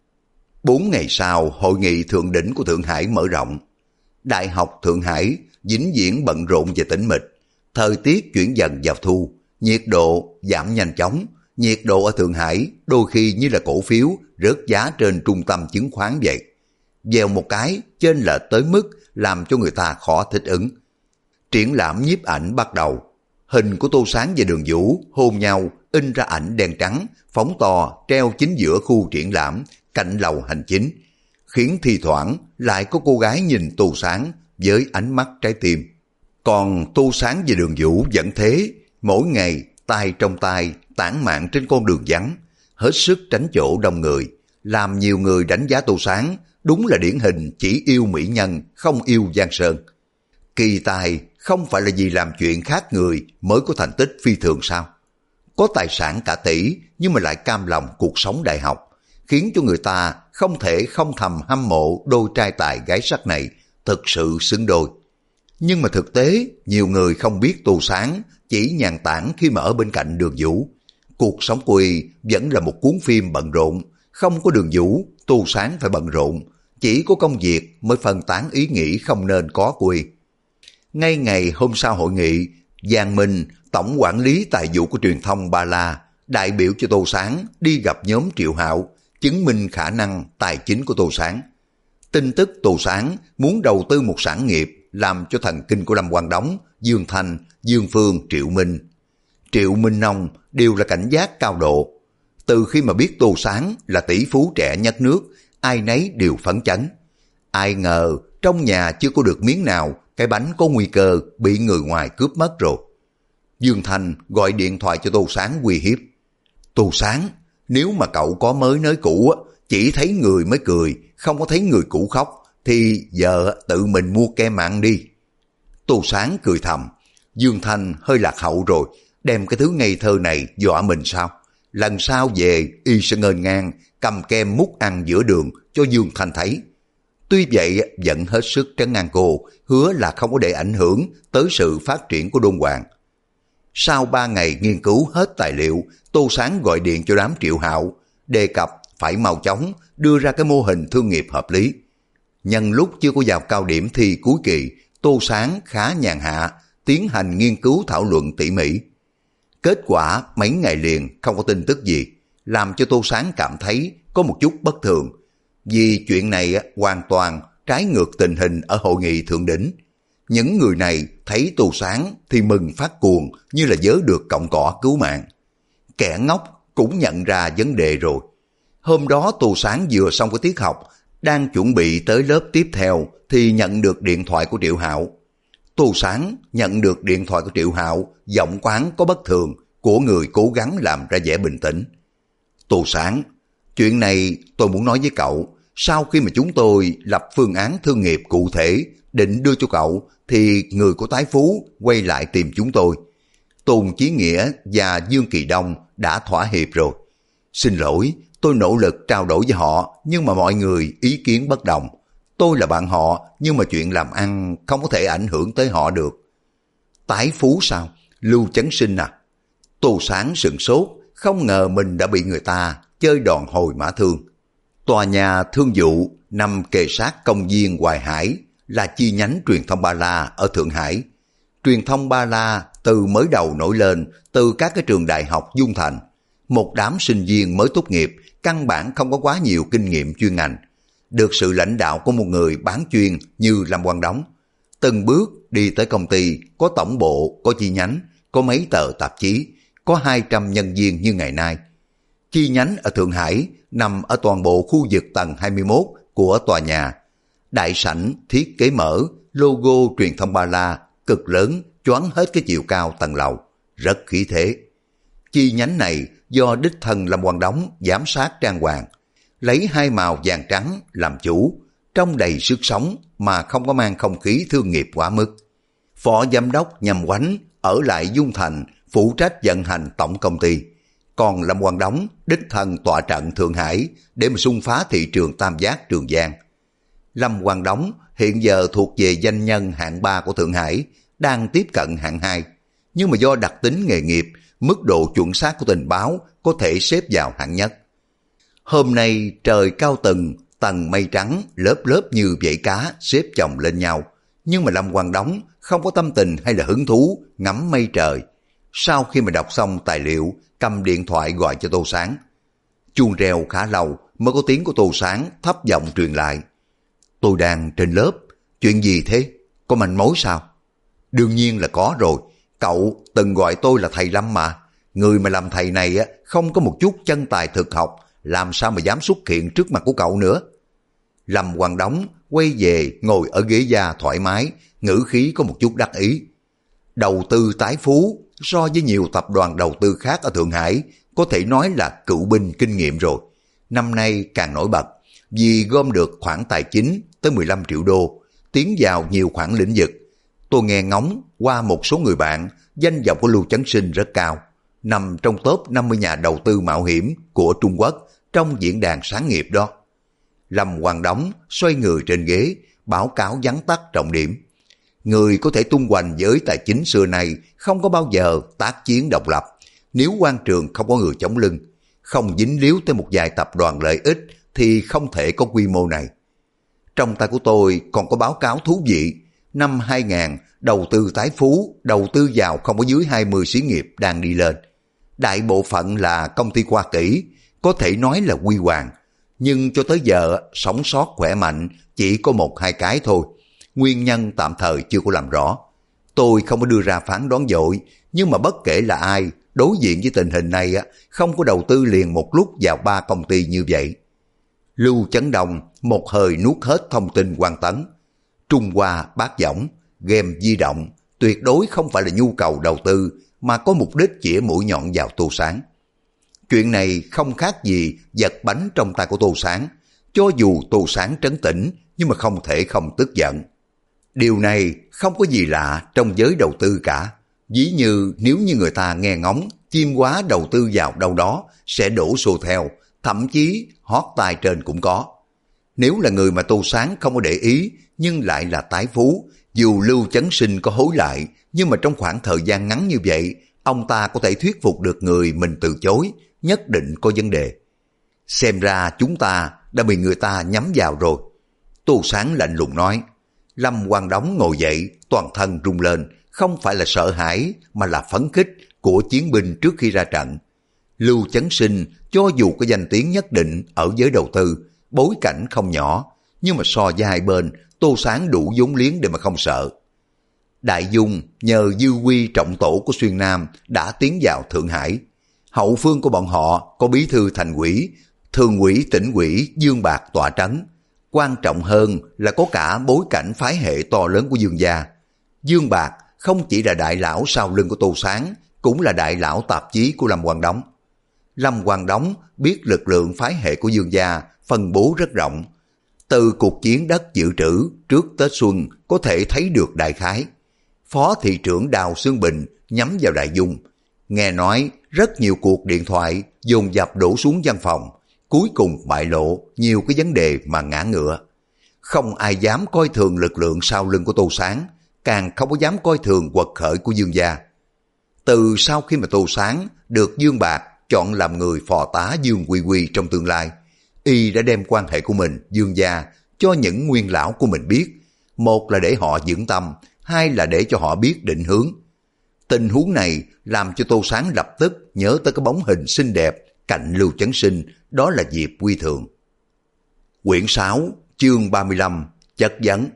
[SPEAKER 1] 4 ngày sau, hội nghị thượng đỉnh của Thượng Hải mở rộng. Đại học Thượng Hải vĩnh viễn bận rộn và tĩnh mịch. Thời tiết chuyển dần vào thu, nhiệt độ giảm nhanh chóng. Nhiệt độ ở Thượng Hải đôi khi như là cổ phiếu rớt giá trên trung tâm chứng khoán vậy. Vèo một cái, chênh lệch tới mức làm cho người ta khó thích ứng. Triển lãm nhiếp ảnh bắt đầu. Hình của Tô Sáng và Đường Vũ hôn nhau, in ra ảnh đen trắng, phóng to, treo chính giữa khu triển lãm, cạnh lầu hành chính, khiến thi thoảng lại có cô gái nhìn Tô Sáng với ánh mắt trái tim. Còn Tô Sáng và Đường Vũ vẫn thế, mỗi ngày tay trong tay tản mạn trên con đường vắng, hết sức tránh chỗ đông người, làm nhiều người đánh giá Tô Sáng đúng là điển hình chỉ yêu mỹ nhân, không yêu giang sơn. Kỳ tài không phải là vì làm chuyện khác người mới có thành tích phi thường sao? Có tài sản cả tỷ nhưng mà lại cam lòng cuộc sống đại học, khiến cho người ta không thể không thầm hâm mộ đôi trai tài gái sắc này, thực sự xứng đôi. Nhưng mà thực tế, nhiều người không biết Tô Sáng chỉ nhàn tản khi mà ở bên cạnh Đường Vũ. Cuộc sống của y vẫn là một cuốn phim bận rộn, không có Đường Vũ, Tô Sáng phải bận rộn, chỉ có công việc mới phân tán ý nghĩ không nên có của y. Ngay ngày hôm sau hội nghị, Giang Minh, tổng quản lý tài vụ của truyền thông Ba La, đại biểu cho Tô Sáng đi gặp nhóm Triệu Hạo, chứng minh khả năng tài chính của Tô Sáng. Tin tức Tô Sáng muốn đầu tư một sản nghiệp làm cho thần kinh của Lâm Quang Đống, Dương Thanh, Dương Phương, Triệu Minh Nông đều là cảnh giác cao độ. Từ khi mà biết Tô Sáng là tỷ phú trẻ nhất nước, ai nấy đều phấn chấn. Ai ngờ trong nhà chưa có được miếng nào, cái bánh có nguy cơ bị người ngoài cướp mất rồi. Dương Thanh gọi điện thoại cho Tô Sáng uy hiếp. Tô Sáng, nếu mà cậu có mới nới cũ, chỉ thấy người mới cười, không có thấy người cũ khóc, thì giờ tự mình mua kem ăn đi. Tô Sáng cười thầm, Dương Thanh hơi lạc hậu rồi, đem cái thứ ngây thơ này dọa mình sao? Lần sau về y sẽ ngênh ngang, cầm kem múc ăn giữa đường cho Dương Thanh thấy. Tuy vậy vẫn hết sức trấn an cô, hứa là không có để ảnh hưởng tới sự phát triển của Đôn Hoàng. Sau 3 ngày nghiên cứu hết tài liệu, Tô Sáng gọi điện cho đám Triệu Hạo, đề cập phải mau chóng đưa ra cái mô hình thương nghiệp hợp lý. Nhân lúc chưa có vào cao điểm thi cuối kỳ, Tô Sáng khá nhàn hạ, tiến hành nghiên cứu thảo luận tỉ mỉ. Kết quả mấy ngày liền không có tin tức gì, làm cho Tô Sáng cảm thấy có một chút bất thường. Vì chuyện này hoàn toàn trái ngược tình hình ở hội nghị thượng đỉnh. Những người này thấy Tô Sáng thì mừng phát cuồng như là vớ được cọng cỏ cứu mạng. Kẻ ngốc cũng nhận ra vấn đề rồi. Hôm đó Tô Sáng vừa xong cái tiết học, đang chuẩn bị tới lớp tiếp theo thì nhận được điện thoại của Triệu Hạo. Tô Sáng nhận được điện thoại của Triệu Hạo, giọng quán có bất thường của người cố gắng làm ra vẻ bình tĩnh. Tô Sáng, chuyện này tôi muốn nói với cậu, sau khi mà chúng tôi lập phương án thương nghiệp cụ thể định đưa cho cậu thì người của Tái Phú quay lại tìm chúng tôi. Tôn Chí Nghĩa và Dương Kỳ Đông đã thỏa hiệp rồi. Xin lỗi, tôi nỗ lực trao đổi với họ nhưng mà mọi người ý kiến bất đồng. Tôi là bạn họ nhưng mà chuyện làm ăn không có thể ảnh hưởng tới họ được. Tái Phú sao? Lưu Chấn Sinh à? Tô Sáng sửng sốt, không ngờ mình đã bị người ta chơi đòn Hồi Mã Thương. Tòa nhà thương vụ nằm kề sát công viên Hoài Hải, là chi nhánh truyền thông Ba La ở Thượng Hải. Truyền thông Ba La từ mới đầu nổi lên từ các cái trường đại học Dung Thành. Một đám sinh viên mới tốt nghiệp, căn bản không có quá nhiều kinh nghiệm chuyên ngành. Được sự lãnh đạo của một người bán chuyên như Lâm Quang Đống, từng bước đi tới công ty, có tổng bộ, có chi nhánh, có mấy tờ tạp chí, có 200 nhân viên như ngày nay. Chi nhánh ở Thượng Hải nằm ở toàn bộ khu vực tầng 21 của tòa nhà. Đại sảnh thiết kế mở, logo truyền thông ba la, cực lớn, choán hết cái chiều cao tầng lầu, rất khí thế. Chi nhánh này do đích thân Lâm Quang Đống giám sát trang hoàng, lấy hai màu vàng trắng làm chủ, trông đầy sức sống mà không có mang không khí thương nghiệp quá mức. Phó giám đốc Nhâm Oánh ở lại Dung Thành phụ trách vận hành tổng công ty, còn Lâm Quang Đống đích thân tọa trận Thượng Hải để mà xung phá thị trường tam giác Trường Giang. Lâm Quang Đống hiện giờ thuộc về danh nhân hạng 3 của Thượng Hải, đang tiếp cận hạng 2, nhưng mà do đặc tính nghề nghiệp, mức độ chuẩn xác của tình báo có thể xếp vào hạng nhất. Hôm nay trời cao từng tầng mây trắng lớp lớp như vảy cá xếp chồng lên nhau, nhưng mà Lâm Quang Đống không có tâm tình hay là hứng thú ngắm mây trời. Sau khi mà đọc xong tài liệu, cầm điện thoại gọi cho Tô Sáng. Chuông reo khá lâu mới có tiếng của Tô Sáng thấp giọng truyền lại. Tôi đang trên lớp, chuyện gì thế? Có manh mối sao? Đương nhiên là có rồi, cậu từng gọi tôi là thầy Lâm mà. Người mà làm thầy này á không có một chút chân tài thực học, làm sao mà dám xuất hiện trước mặt của cậu nữa. Lâm Quang Đống quay về ngồi ở ghế da thoải mái, ngữ khí có một chút đắc ý. Đầu tư tái phú so với nhiều tập đoàn đầu tư khác ở Thượng Hải có thể nói là cựu binh kinh nghiệm rồi. Năm nay càng nổi bật vì gom được khoản tài chính tới 15 triệu đô, tiến vào nhiều khoản lĩnh vực. Tôi nghe ngóng qua một số người bạn, danh vọng của Lưu Chấn Sinh rất cao, nằm trong top 50 nhà đầu tư mạo hiểm của Trung Quốc trong diễn đàn sáng nghiệp đó. Lâm Quang Đống xoay người trên ghế, báo cáo vắn tắt trọng điểm. Người có thể tung hoành giới tài chính xưa nay không có bao giờ tác chiến độc lập. Nếu quan trường không có người chống lưng, không dính líu tới một vài tập đoàn lợi ích thì không thể có quy mô này. Trong tay của tôi còn có báo cáo thú vị. Năm 2000, đầu tư tái phú, đầu tư vào không có dưới 20 xí nghiệp đang đi lên. Đại bộ phận là công ty Hoa Kỷ, có thể nói là huy hoàng. Nhưng cho tới giờ, sống sót khỏe mạnh chỉ có 1-2 cái thôi. Nguyên nhân tạm thời chưa có làm rõ. Tôi không có đưa ra phán đoán dội, nhưng mà bất kể là ai, đối diện với tình hình này không có đầu tư liền một lúc vào 3 công ty như vậy. Lưu Chấn Đông một hơi nuốt hết thông tin Quang Tấn. Trung Hoa Bát Võng, game di động, tuyệt đối không phải là nhu cầu đầu tư mà có mục đích chĩa mũi nhọn vào Tô Sáng. Chuyện này không khác gì giật bánh trong tay của Tô Sáng. Cho dù Tô Sáng trấn tĩnh, nhưng mà không thể không tức giận. Điều này không có gì lạ trong giới đầu tư cả. Ví như nếu như người ta nghe ngóng, chim quá đầu tư vào đâu đó sẽ đổ xô theo, thậm chí hót tai trên cũng có. Nếu là người mà Tô Sáng không có để ý, nhưng lại là tái phú, dù Lưu Chấn Sinh có hối lại, nhưng mà trong khoảng thời gian ngắn như vậy, ông ta có thể thuyết phục được người mình từ chối, nhất định có vấn đề. Xem ra chúng ta đã bị người ta nhắm vào rồi. Tô Sáng lạnh lùng nói. Lâm Quang Đống ngồi dậy, toàn thân rung lên, không phải là sợ hãi mà là phấn khích của chiến binh trước khi ra trận. Lưu Chấn Sinh cho dù có danh tiếng nhất định ở giới đầu tư, bối cảnh không nhỏ, nhưng mà so với hai bên, Tô Sáng đủ vốn liếng để mà không sợ. Đại Dung nhờ dư quy trọng tổ của Xuyên Nam đã tiến vào Thượng Hải. Hậu phương của bọn họ có bí thư thành ủy, thường ủy tỉnh ủy Dương Bạc tọa trấn. Quan trọng hơn là có cả bối cảnh phái hệ to lớn của Dương gia. Dương Bạc không chỉ là đại lão sau lưng của Tô Sáng, cũng là đại lão tạp chí của Lâm Quang Đống. Lâm Quang Đống biết lực lượng phái hệ của Dương gia phân bố rất rộng. Từ cuộc chiến đất dự trữ trước Tết Xuân có thể thấy được đại khái. Phó thị trưởng Đào Xương Bình nhắm vào Đại Dung. Nghe nói rất nhiều cuộc điện thoại dồn dập đổ xuống văn phòng, cuối cùng bại lộ nhiều cái vấn đề mà ngã ngựa. Không ai dám coi thường lực lượng sau lưng của Tô Sáng, càng không có dám coi thường quật khởi của Dương gia. Từ sau khi mà Tô Sáng được Dương Bạc chọn làm người phò tá Dương Quy Quy trong tương lai, y đã đem quan hệ của mình, Dương gia, cho những nguyên lão của mình biết. Một là để họ vững tâm, hai là để cho họ biết định hướng. Tình huống này làm cho Tô Sáng lập tức nhớ tới cái bóng hình xinh đẹp cạnh Lưu Chấn Sinh, đó là Diệp Quy Thường. Quyển 6, chương 35, chất vấn.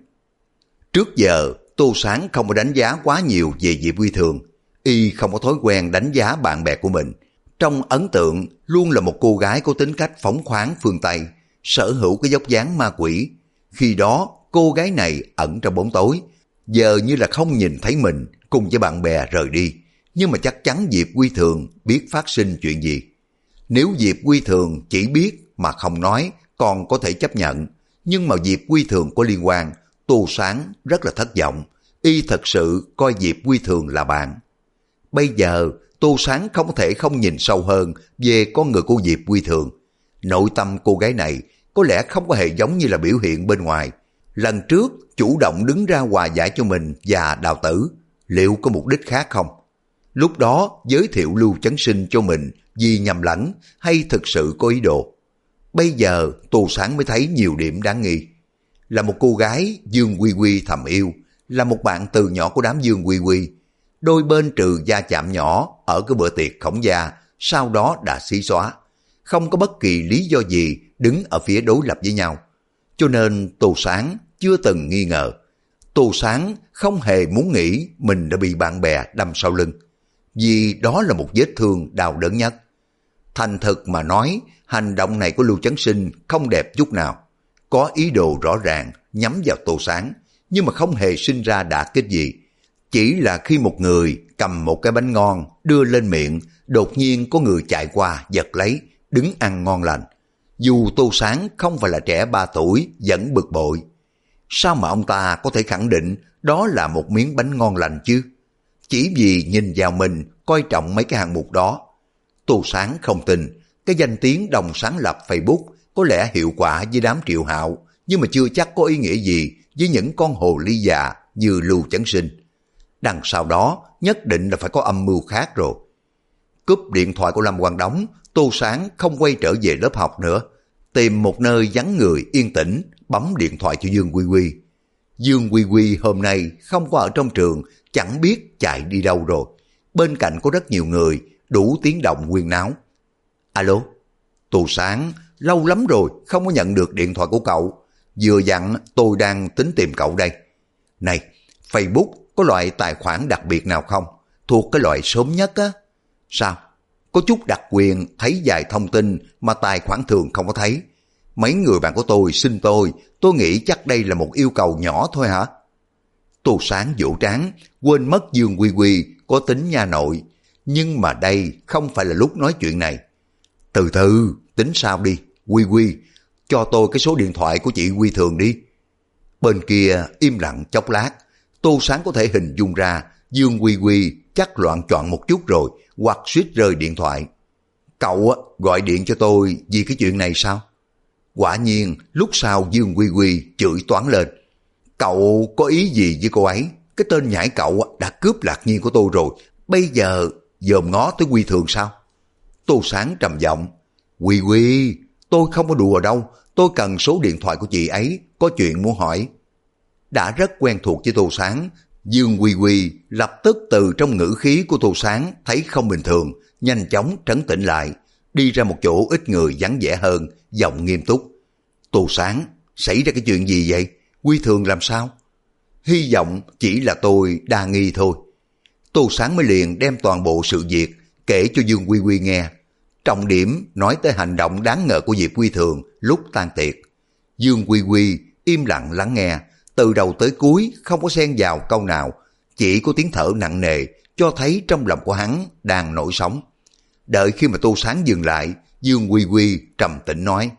[SPEAKER 1] Trước giờ, Tô Sáng không có đánh giá quá nhiều về Diệp Quy Thường. Y không có thói quen đánh giá bạn bè của mình. Trong ấn tượng, luôn là một cô gái có tính cách phóng khoáng phương Tây, sở hữu cái dốc dáng ma quỷ. Khi đó, cô gái này ẩn trong bóng tối, giờ như là không nhìn thấy mình cùng với bạn bè rời đi. Nhưng mà chắc chắn Diệp Quy Thường biết phát sinh chuyện gì. Nếu Diệp Quy Thường chỉ biết mà không nói còn có thể chấp nhận, nhưng mà Diệp Quy Thường có liên quan, Tô Sáng rất là thất vọng. Y thật sự coi Diệp Quy Thường là bạn. Bây giờ Tô Sáng không thể không nhìn sâu hơn về con người của Diệp Quy Thường. Nội tâm cô gái này có lẽ không có hề giống như là biểu hiện bên ngoài. Lần trước chủ động đứng ra hòa giải cho mình và Đào Tử, liệu có mục đích khác không? Lúc đó giới thiệu Lưu Chấn Sinh cho mình vì nhầm lẫn hay thực sự có ý đồ? Bây giờ Tô Sáng mới thấy nhiều điểm đáng nghi. Là một cô gái Dương Quy Quy thầm yêu, là một bạn từ nhỏ của đám Dương Quy Quy. Đôi bên trừ va chạm nhỏ ở cái bữa tiệc khổng gia, sau đó đã xí xóa. Không có bất kỳ lý do gì đứng ở phía đối lập với nhau. Cho nên Tô Sáng chưa từng nghi ngờ. Tô Sáng không hề muốn nghĩ mình đã bị bạn bè đâm sau lưng. Vì đó là một vết thương đau đớn nhất. Thành thực mà nói, hành động này của Lưu Chấn Sinh không đẹp chút nào. Có ý đồ rõ ràng nhắm vào Tô Sáng, nhưng mà không hề sinh ra đả kích gì. Chỉ là khi một người cầm một cái bánh ngon đưa lên miệng, đột nhiên có người chạy qua giật lấy, đứng ăn ngon lành. Dù Tô Sáng không phải là trẻ 3 tuổi, vẫn bực bội. Sao mà ông ta có thể khẳng định đó là một miếng bánh ngon lành chứ? Chỉ vì nhìn vào mình, coi trọng mấy cái hạng mục đó. Tô Sáng không tin, cái danh tiếng đồng sáng lập Facebook có lẽ hiệu quả với đám Triệu Hạo, nhưng mà chưa chắc có ý nghĩa gì với những con hồ ly già như Lưu Chấn Sinh. Đằng sau đó nhất định là phải có âm mưu khác rồi. Cúp điện thoại của Lâm Quang Đống, Tô Sáng không quay trở về lớp học nữa. Tìm một nơi vắng người yên tĩnh, bấm điện thoại cho Dương Quy Quy. Dương Quy Quy hôm nay không có ở trong trường, chẳng biết chạy đi đâu rồi. Bên cạnh có rất nhiều người, đủ tiếng động huyên náo. Alo, Tô Sáng, lâu lắm rồi không có nhận được điện thoại của cậu. Vừa dặn tôi đang tính tìm cậu đây. Này, Facebook có loại tài khoản đặc biệt nào không? Thuộc cái loại sớm nhất á. Sao? Có chút đặc quyền thấy vài thông tin mà tài khoản thường không có thấy. Mấy người bạn của tôi xin tôi nghĩ chắc đây là một yêu cầu nhỏ thôi hả? Tô Sáng vỗ trán, quên mất Dương Quy Quy có tính nha nội. Nhưng mà đây không phải là lúc nói chuyện này. Từ từ, tính sao đi. Quy Quy, cho tôi cái số điện thoại của chị Quy Thường đi. Bên kia im lặng chốc lát, Tô Sáng có thể hình dung ra Dương Quy Quy chắc loạn choạng một chút rồi, hoặc suýt rơi điện thoại. Cậu gọi điện cho tôi vì cái chuyện này sao? Quả nhiên lúc sau Dương Quy Quy chửi toán lên. Cậu có ý gì với cô ấy? Cái tên nhãi cậu đã cướp Lạc Nhiên của tôi rồi, bây giờ dòm ngó tới Quy Thường sao? Tô Sáng trầm giọng. Quy Quy, tôi không có đùa đâu, tôi cần số điện thoại của chị ấy, có chuyện muốn hỏi. Đã rất quen thuộc với Tô Sáng, Dương Quy Quy lập tức từ trong ngữ khí của Tô Sáng thấy không bình thường, nhanh chóng trấn tĩnh lại, đi ra một chỗ ít người vắng vẻ hơn, giọng nghiêm túc. Tô Sáng, xảy ra cái chuyện gì vậy? Quy Thường làm sao? Hy vọng chỉ là tôi đa nghi thôi. Tô Sáng mới liền đem toàn bộ sự việc kể cho Dương Quy Quy nghe. Trọng điểm nói tới hành động đáng ngờ của Diệp Quy Thường lúc tan tiệc. Dương Quy Quy im lặng lắng nghe, từ đầu tới cuối không có xen vào câu nào, chỉ có tiếng thở nặng nề cho thấy trong lòng của hắn đang nổi sóng. Đợi khi mà Tô Sáng dừng lại, Dương Quy Quy trầm tĩnh nói,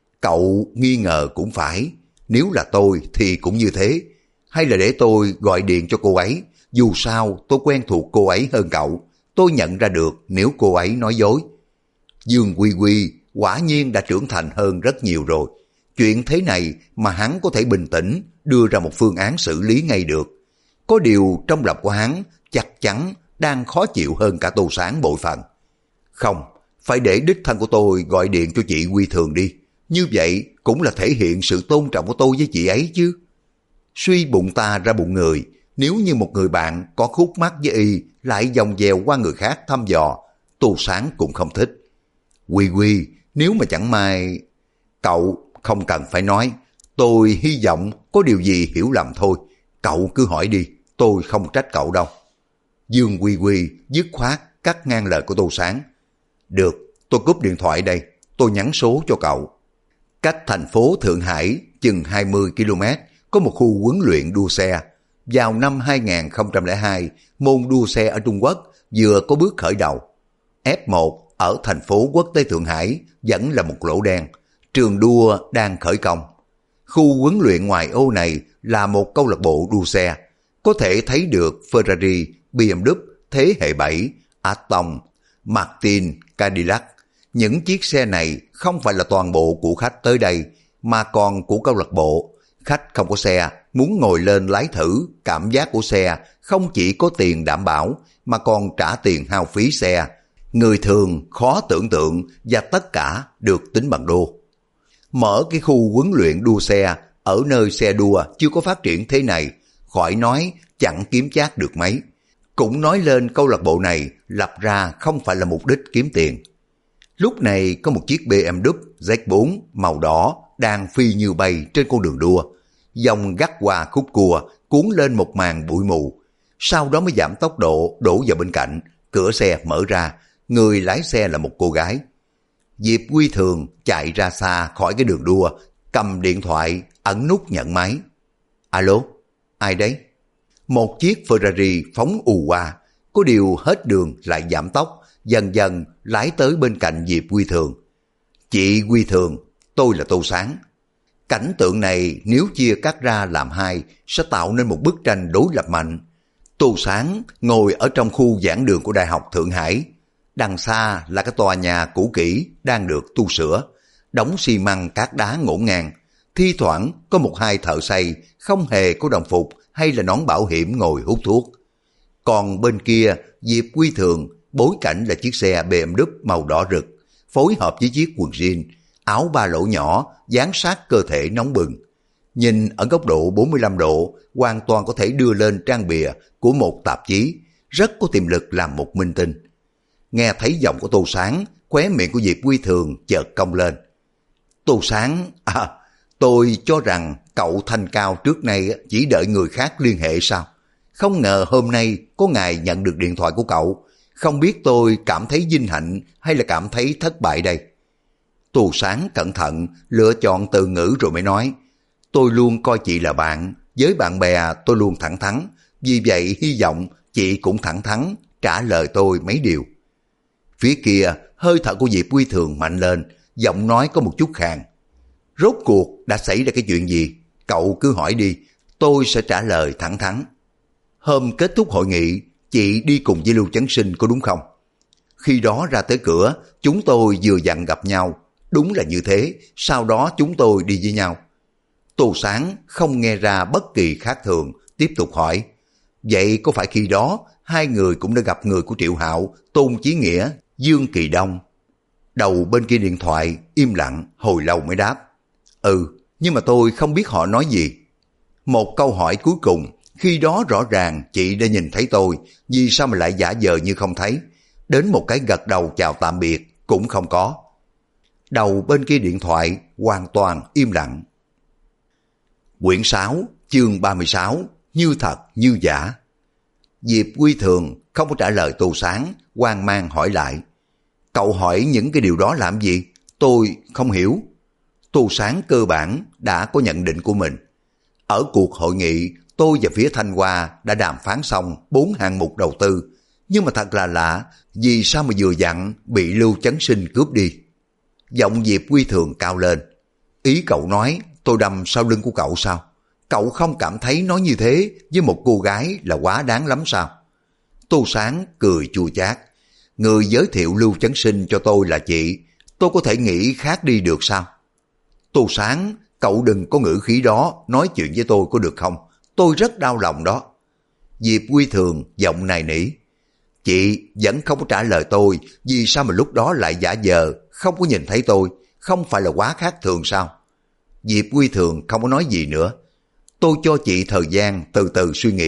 [SPEAKER 1] cậu nghi ngờ cũng phải, nếu là tôi thì cũng như thế, hay là để tôi gọi điện cho cô ấy, dù sao tôi quen thuộc cô ấy hơn cậu, tôi nhận ra được nếu cô ấy nói dối. Dương Quy Quy quả nhiên đã trưởng thành hơn rất nhiều rồi. Chuyện thế này mà hắn có thể bình tĩnh đưa ra một phương án xử lý ngay được. Có điều trong lòng của hắn chắc chắn đang khó chịu hơn cả Tô Sáng bội phần. Không, phải để đích thân của tôi gọi điện cho chị Quy Thường đi. Như vậy cũng là thể hiện sự tôn trọng của tôi với chị ấy chứ. Suy bụng ta ra bụng người, Nếu như một người bạn có khúc mắc với y lại vòng vèo qua người khác thăm dò, Tô Sáng cũng không thích. Quy Quy, nếu mà chẳng may... Cậu không cần phải nói, tôi hy vọng có điều gì hiểu lầm thôi. Cậu cứ hỏi đi, tôi không trách cậu đâu. Dương Quy Quy dứt khoát cắt ngang lời của Tô Sáng. Được, tôi cúp điện thoại đây, tôi nhắn số cho cậu. Cách thành phố Thượng Hải chừng 20 km có một khu huấn luyện đua xe. Vào năm 2002, môn đua xe ở Trung Quốc vừa có bước khởi đầu. F1 ở thành phố quốc tế Thượng Hải vẫn là một lỗ đen. Trường đua đang khởi công. Khu huấn luyện ngoài ô này là một câu lạc bộ đua xe. Có thể thấy được Ferrari, BMW, thế hệ 7, Aston, Martin, Cadillac. Những chiếc xe này không phải là toàn bộ của khách tới đây, mà còn của câu lạc bộ. Khách không có xe, muốn ngồi lên lái thử, cảm giác của xe không chỉ có tiền đảm bảo, mà còn trả tiền hao phí xe. Người thường khó tưởng tượng và tất cả được tính bằng đô. Mở cái khu huấn luyện đua xe ở nơi xe đua chưa có phát triển thế này, khỏi nói chẳng kiếm chác được mấy. Cũng nói lên câu lạc bộ này lập ra không phải là mục đích kiếm tiền. Lúc này có một chiếc BMW Z4 màu đỏ đang phi như bay trên con đường đua. Dòng gắt qua khúc cua cuốn lên một màn bụi mù. Sau đó mới giảm tốc độ đổ vào bên cạnh, cửa xe mở ra, người lái xe là một cô gái. Diệp Quy Thường chạy ra xa khỏi cái đường đua, cầm điện thoại ấn nút nhận máy. Alo, ai đấy? Một chiếc Ferrari phóng ù qua, có điều hết đường lại giảm tốc, dần dần lái tới bên cạnh Diệp Quy Thường. Chị Quy Thường, tôi là Tô Sáng. Cảnh tượng này nếu chia cắt ra làm hai sẽ tạo nên một bức tranh đối lập mạnh. Tô Sáng ngồi ở trong khu giảng đường của Đại học Thượng Hải. Đằng xa là cái tòa nhà cũ kỹ đang được tu sửa, đống xi măng cát đá ngổn ngang. Thi thoảng có một hai thợ xây không hề có đồng phục hay là nón bảo hiểm ngồi hút thuốc. Còn bên kia Diệp Quy Thường, bối cảnh là chiếc xe BMW màu đỏ rực, phối hợp với chiếc quần jean, áo ba lỗ nhỏ dán sát cơ thể nóng bừng. Nhìn ở góc độ 45 độ, hoàn toàn có thể đưa lên trang bìa của một tạp chí, rất có tiềm lực làm một minh tinh. Nghe thấy giọng của Tô Sáng, khóe miệng của Diệp Quy Thường chợt cong lên. Tô Sáng, tôi cho rằng cậu thanh cao trước nay chỉ đợi người khác liên hệ sao? Không ngờ hôm nay có ngày nhận được điện thoại của cậu, không biết tôi cảm thấy vinh hạnh hay là cảm thấy thất bại đây? Tô Sáng cẩn thận lựa chọn từ ngữ rồi mới nói, tôi luôn coi chị là bạn, với bạn bè tôi luôn thẳng thắn, vì vậy hy vọng chị cũng thẳng thắn trả lời tôi mấy điều. Phía kia hơi thở của Diệp Quy Thường mạnh lên, giọng nói có một chút khàn. Rốt cuộc đã xảy ra cái chuyện gì? Cậu cứ hỏi đi, tôi sẽ trả lời thẳng thắn. Hôm kết thúc hội nghị, chị đi cùng với Lưu Chấn Sinh có đúng không? Khi đó ra tới cửa, chúng tôi vừa dặn gặp nhau. Đúng là như thế, sau đó chúng tôi đi với nhau. Tô Sáng không nghe ra bất kỳ khác thường, tiếp tục hỏi. Vậy có phải khi đó hai người cũng đã gặp người của Triệu Hạo, Tôn Chí Nghĩa, Dương Kỳ Đông? Đầu bên kia điện thoại im lặng hồi lâu mới đáp. Nhưng mà tôi không biết họ nói gì. Một câu hỏi cuối cùng, khi đó rõ ràng chị đã nhìn thấy tôi, vì sao mà lại giả vờ như không thấy? Đến một cái gật đầu chào tạm biệt cũng không có. Đầu bên kia điện thoại hoàn toàn im lặng. Quyển 6, chương 36, như thật như giả. Diệp Quy Thường không có trả lời Tô Sáng, hoang mang hỏi lại. Cậu hỏi những cái điều đó làm gì? Tôi không hiểu. Tô Sáng cơ bản đã có nhận định của mình. Ở cuộc hội nghị, tôi và phía Thanh Hoa đã đàm phán xong 4 hạng mục đầu tư. Nhưng mà thật là lạ, vì sao mà vừa dặn bị Lưu Chấn Sinh cướp đi? Giọng Diệp Quy Thường cao lên. Ý cậu nói tôi đâm sau lưng của cậu sao? Cậu không cảm thấy nói như thế với một cô gái là quá đáng lắm sao? Tô Sáng cười chua chát. Người giới thiệu Lưu Chấn Sinh cho tôi là chị, tôi có thể nghĩ khác đi được sao? Tô Sáng, cậu đừng có ngữ khí đó nói chuyện với tôi có được không? Tôi rất đau lòng đó. Diệp Quy Thường giọng nài nỉ. Chị vẫn không có trả lời tôi, vì sao mà lúc đó lại giả vờ không có nhìn thấy tôi, không phải là quá khác thường sao? Diệp Quy Thường không có nói gì nữa. Tôi cho chị thời gian từ từ suy nghĩ,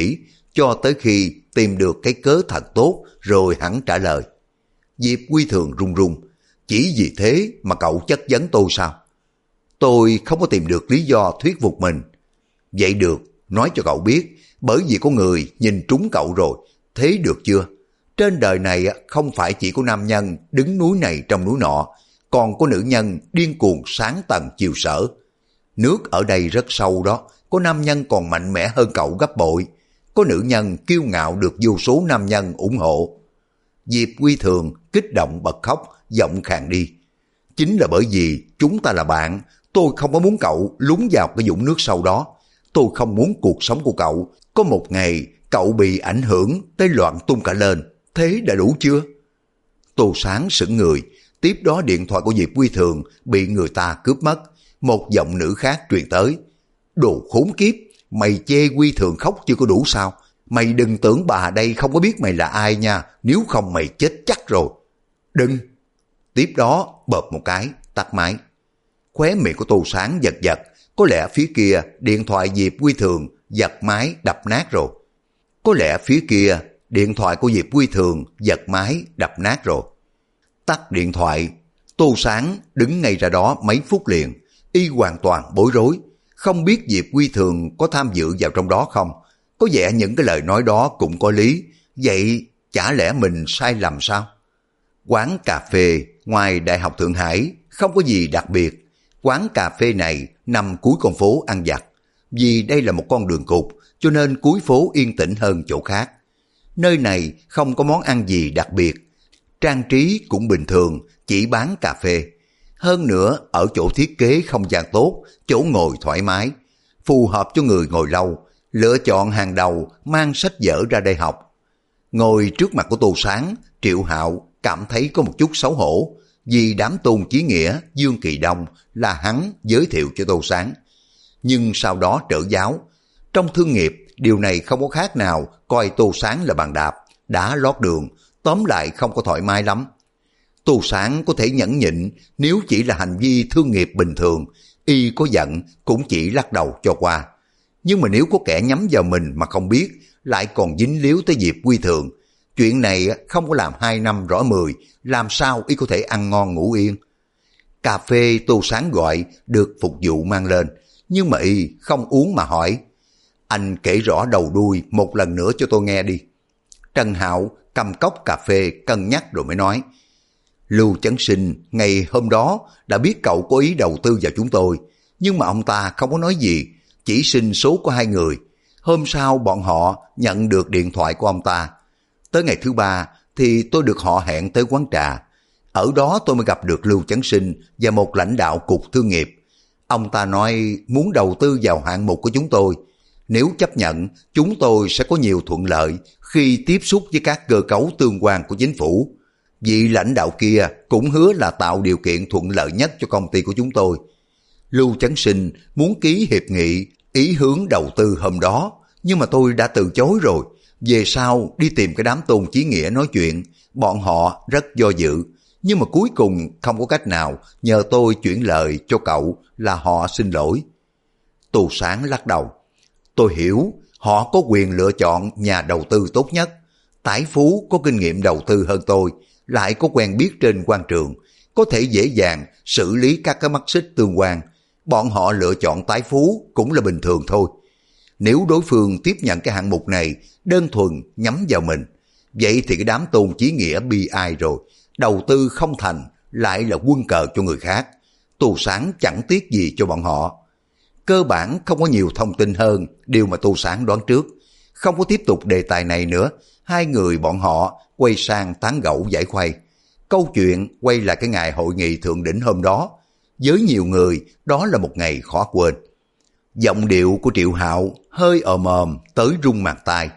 [SPEAKER 1] cho tới khi tìm được cái cớ thật tốt rồi hắn trả lời. Diệp Quy Thường run run, chỉ vì thế mà cậu chất vấn tôi sao? Tôi không có tìm được lý do thuyết phục mình. Vậy được, nói cho cậu biết, bởi vì có người nhìn trúng cậu rồi, thế được chưa? Trên đời này không phải chỉ có nam nhân đứng núi này trong núi nọ, còn có nữ nhân điên cuồng sáng tầng chiều sở. Nước ở đây rất sâu đó, có nam nhân còn mạnh mẽ hơn cậu gấp bội. Có nữ nhân kiêu ngạo được vô số nam nhân ủng hộ. Diệp Quy Thường kích động bật khóc, giọng khàn đi. Chính là bởi vì chúng ta là bạn, tôi không có muốn cậu lún vào cái vũng nước sâu đó. Tôi không muốn cuộc sống của cậu có một ngày cậu bị ảnh hưởng tới loạn tung cả lên. Thế đã đủ chưa? Tô Sáng sững người, tiếp đó điện thoại của Diệp Quy Thường bị người ta cướp mất. Một giọng nữ khác truyền tới. Đồ khốn kiếp, mày chê Quy Thường khóc chưa có đủ sao? Mày đừng tưởng bà đây không có biết mày là ai nha, nếu không mày chết chắc rồi. Đừng. Tiếp đó bợp một cái, tắt máy. Khóe miệng của Tô Sáng giật giật, có lẽ phía kia điện thoại Diệp Quy Thường giật máy đập nát rồi. Tắt điện thoại, Tô Sáng đứng ngay ra đó mấy phút liền, y hoàn toàn bối rối, không biết Diệp Quy Thường có tham dự vào trong đó không. Có vẻ những cái lời nói đó cũng có lý, vậy chả lẽ mình sai lầm sao? Quán cà phê ngoài Đại học Thượng Hải không có gì đặc biệt. Quán cà phê này nằm cuối con phố ăn vặt. Vì đây là một con đường cụt, cho nên cuối phố yên tĩnh hơn chỗ khác. Nơi này không có món ăn gì đặc biệt. Trang trí cũng bình thường, chỉ bán cà phê. Hơn nữa, ở chỗ thiết kế không gian tốt, chỗ ngồi thoải mái, phù hợp cho người ngồi lâu, lựa chọn hàng đầu mang sách vở ra đây học. Ngồi trước mặt của Tô Sáng, Triệu Hạo cảm thấy có một chút xấu hổ, vì đám Tôn Chí Nghĩa, Dương Kỳ Đông là hắn giới thiệu cho Tô Sáng. Nhưng sau đó trở giáo, trong thương nghiệp điều này không có khác nào coi Tô Sáng là bàn đạp, đá lót đường, tóm lại không có thoải mái lắm. Tô Sáng có thể nhẫn nhịn nếu chỉ là hành vi thương nghiệp bình thường, y có giận cũng chỉ lắc đầu cho qua. Nhưng mà nếu có kẻ nhắm vào mình mà không biết, lại còn dính líu tới Diệp Quy Thường, chuyện này không có làm 2 năm rõ 10, làm sao y có thể ăn ngon ngủ yên. Cà phê Tô Sáng gọi được phục vụ mang lên, nhưng mà y không uống mà hỏi. Anh kể rõ đầu đuôi một lần nữa cho tôi nghe đi. Trần Hạo cầm cốc cà phê cân nhắc rồi mới nói. Lưu Chấn Sinh ngày hôm đó đã biết cậu có ý đầu tư vào chúng tôi, nhưng mà ông ta không có nói gì, chỉ xin số của 2 người. Hôm sau bọn họ nhận được điện thoại của ông ta. Tới ngày thứ 3 thì tôi được họ hẹn tới quán trà. Ở đó tôi mới gặp được Lưu Chấn Sinh và một lãnh đạo cục thương nghiệp. Ông ta nói muốn đầu tư vào hạng mục của chúng tôi. Nếu chấp nhận, chúng tôi sẽ có nhiều thuận lợi khi tiếp xúc với các cơ cấu tương quan của chính phủ. Vị lãnh đạo kia cũng hứa là tạo điều kiện thuận lợi nhất cho công ty của chúng tôi. Lưu Chấn Sinh muốn ký hiệp nghị ý hướng đầu tư hôm đó, nhưng mà tôi đã từ chối rồi. Về sau đi tìm cái đám Tôn Chí Nghĩa nói chuyện, bọn họ rất do dự, nhưng mà cuối cùng không có cách nào, nhờ tôi chuyển lời cho cậu là họ xin lỗi. Tô Sáng lắc đầu. Tôi hiểu, họ có quyền lựa chọn nhà đầu tư tốt nhất. Tải Phú có kinh nghiệm đầu tư hơn tôi, lại có quen biết trên quan trường, có thể dễ dàng xử lý các cái mắt xích tương quan. Bọn họ lựa chọn Tái Phú cũng là bình thường thôi. Nếu đối phương tiếp nhận cái hạng mục này đơn thuần nhắm vào mình, vậy thì cái đám Tôn Chí Nghĩa bi ai rồi. Đầu tư không thành, lại là quân cờ cho người khác. Tô Sáng chẳng tiếc gì cho bọn họ. Cơ bản không có nhiều thông tin hơn điều mà Tô Sáng đoán trước. Không có tiếp tục đề tài này nữa, 2 người bọn họ quay sang tán gẫu giải khuây. Câu chuyện quay lại cái ngày hội nghị thượng đỉnh hôm đó. Với nhiều người, đó là một ngày khó quên. Giọng điệu của Triệu Hạo hơi ồm ồm tới rung mặt tai.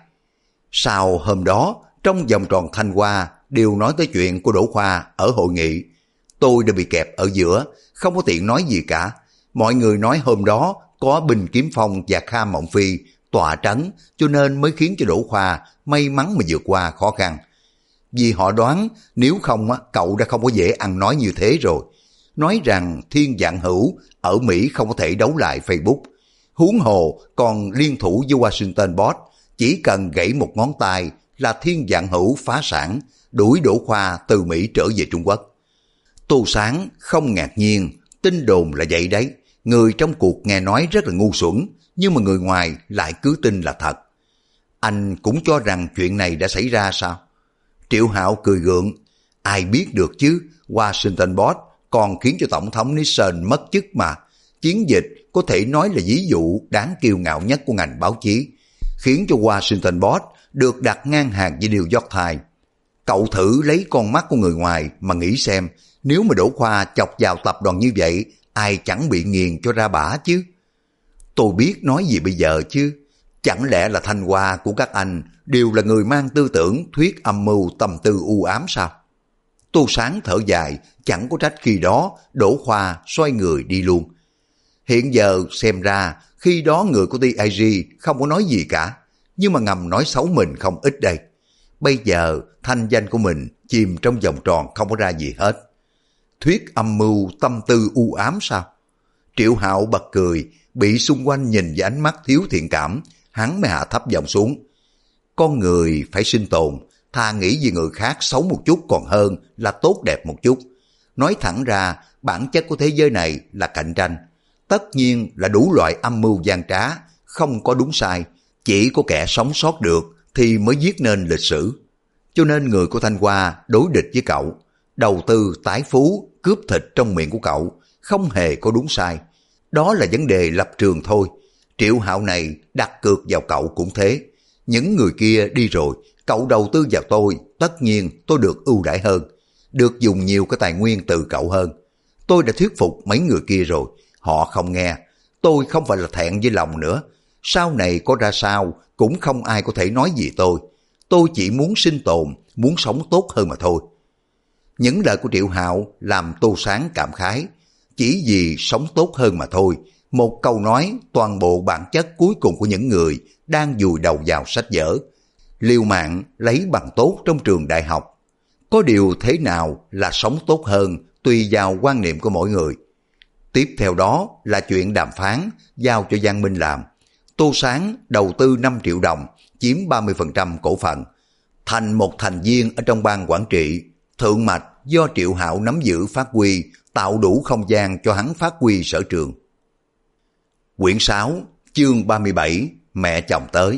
[SPEAKER 1] Sau hôm đó, trong vòng tròn Thanh Hoa đều nói tới chuyện của Đỗ Khoa ở hội nghị. Tôi đã bị kẹp ở giữa, không có tiện nói gì cả. Mọi người nói hôm đó có Binh Kiếm Phong và Kha Mộng Phi tọa trấn, cho nên mới khiến cho Đỗ Khoa may mắn mà vượt qua khó khăn. Vì họ đoán nếu không cậu đã không có dễ ăn nói như thế rồi. Nói rằng Thiên Vạn Hữu ở Mỹ không có thể đấu lại Facebook. Huống hồ còn liên thủ với Washington Post, chỉ cần gãy một ngón tay là thiên vạn hữu phá sản, đuổi Đỗ Khoa từ Mỹ trở về Trung Quốc. Tô Sáng không ngạc nhiên, tin đồn là vậy đấy. Người trong cuộc nghe nói rất là ngu xuẩn, nhưng mà người ngoài lại cứ tin là thật. Anh cũng cho rằng chuyện này đã xảy ra sao? Triệu Hạo cười gượng, ai biết được chứ, Washington Post còn khiến cho Tổng thống Nixon mất chức mà. Chiến dịch có thể nói là ví dụ đáng kiêu ngạo nhất của ngành báo chí, khiến cho Washington Post được đặt ngang hàng với New York Times. Cậu thử lấy con mắt của người ngoài mà nghĩ xem, nếu mà Đỗ Khoa chọc vào tập đoàn như vậy, ai chẳng bị nghiền cho ra bả chứ. Tôi biết nói gì bây giờ chứ, chẳng lẽ là Thanh Hoa của các anh đều là người mang tư tưởng thuyết âm mưu tâm tư u ám sao? Tô Sáng thở dài, chẳng có trách khi đó Đỗ Khoa xoay người đi luôn. Hiện giờ xem ra khi đó người của TIG không có nói gì cả, nhưng mà ngầm nói xấu mình không ít đây. Bây giờ thanh danh của mình chìm trong vòng tròn không có ra gì hết. Thuyết âm mưu tâm tư u ám sao? Triệu Hạo bật cười, bị xung quanh nhìn với ánh mắt thiếu thiện cảm, hắn mới hạ thấp giọng xuống. Con người phải sinh tồn, thà nghĩ về người khác xấu một chút còn hơn là tốt đẹp một chút. Nói thẳng ra, bản chất của thế giới này là cạnh tranh. Tất nhiên là đủ loại âm mưu gian trá, không có đúng sai. Chỉ có kẻ sống sót được thì mới viết nên lịch sử. Cho nên người của Thanh Hoa đối địch với cậu, đầu tư tái phú, cướp thịt trong miệng của cậu, không hề có đúng sai. Đó là vấn đề lập trường thôi. Triệu Hạo này đặt cược vào cậu cũng thế. Những người kia đi rồi, cậu đầu tư vào tôi, tất nhiên tôi được ưu đãi hơn, được dùng nhiều cái tài nguyên từ cậu hơn. Tôi đã thuyết phục mấy người kia rồi, họ không nghe. Tôi không phải là thẹn với lòng nữa. Sau này có ra sao cũng không ai có thể nói gì tôi. Tôi chỉ muốn sinh tồn, muốn sống tốt hơn mà thôi. Những lời của Triệu Hạo làm Tô Sáng cảm khái. Chỉ vì sống tốt hơn mà thôi, một câu nói toàn bộ bản chất cuối cùng của những người đang vùi đầu vào sách vở, liều mạng lấy bằng tốt trong trường đại học. Có điều thế nào là sống tốt hơn tùy vào quan niệm của mỗi người. Tiếp theo đó là chuyện đàm phán, giao cho Giang Minh làm. Tô Sáng đầu tư 5 triệu đồng, chiếm 30% cổ phần, thành một thành viên ở trong ban quản trị. Thượng mạch do Triệu Hạo nắm giữ phát huy, tạo đủ không gian cho hắn phát huy sở trường. Quyển 6, chương 37, mẹ chồng tới.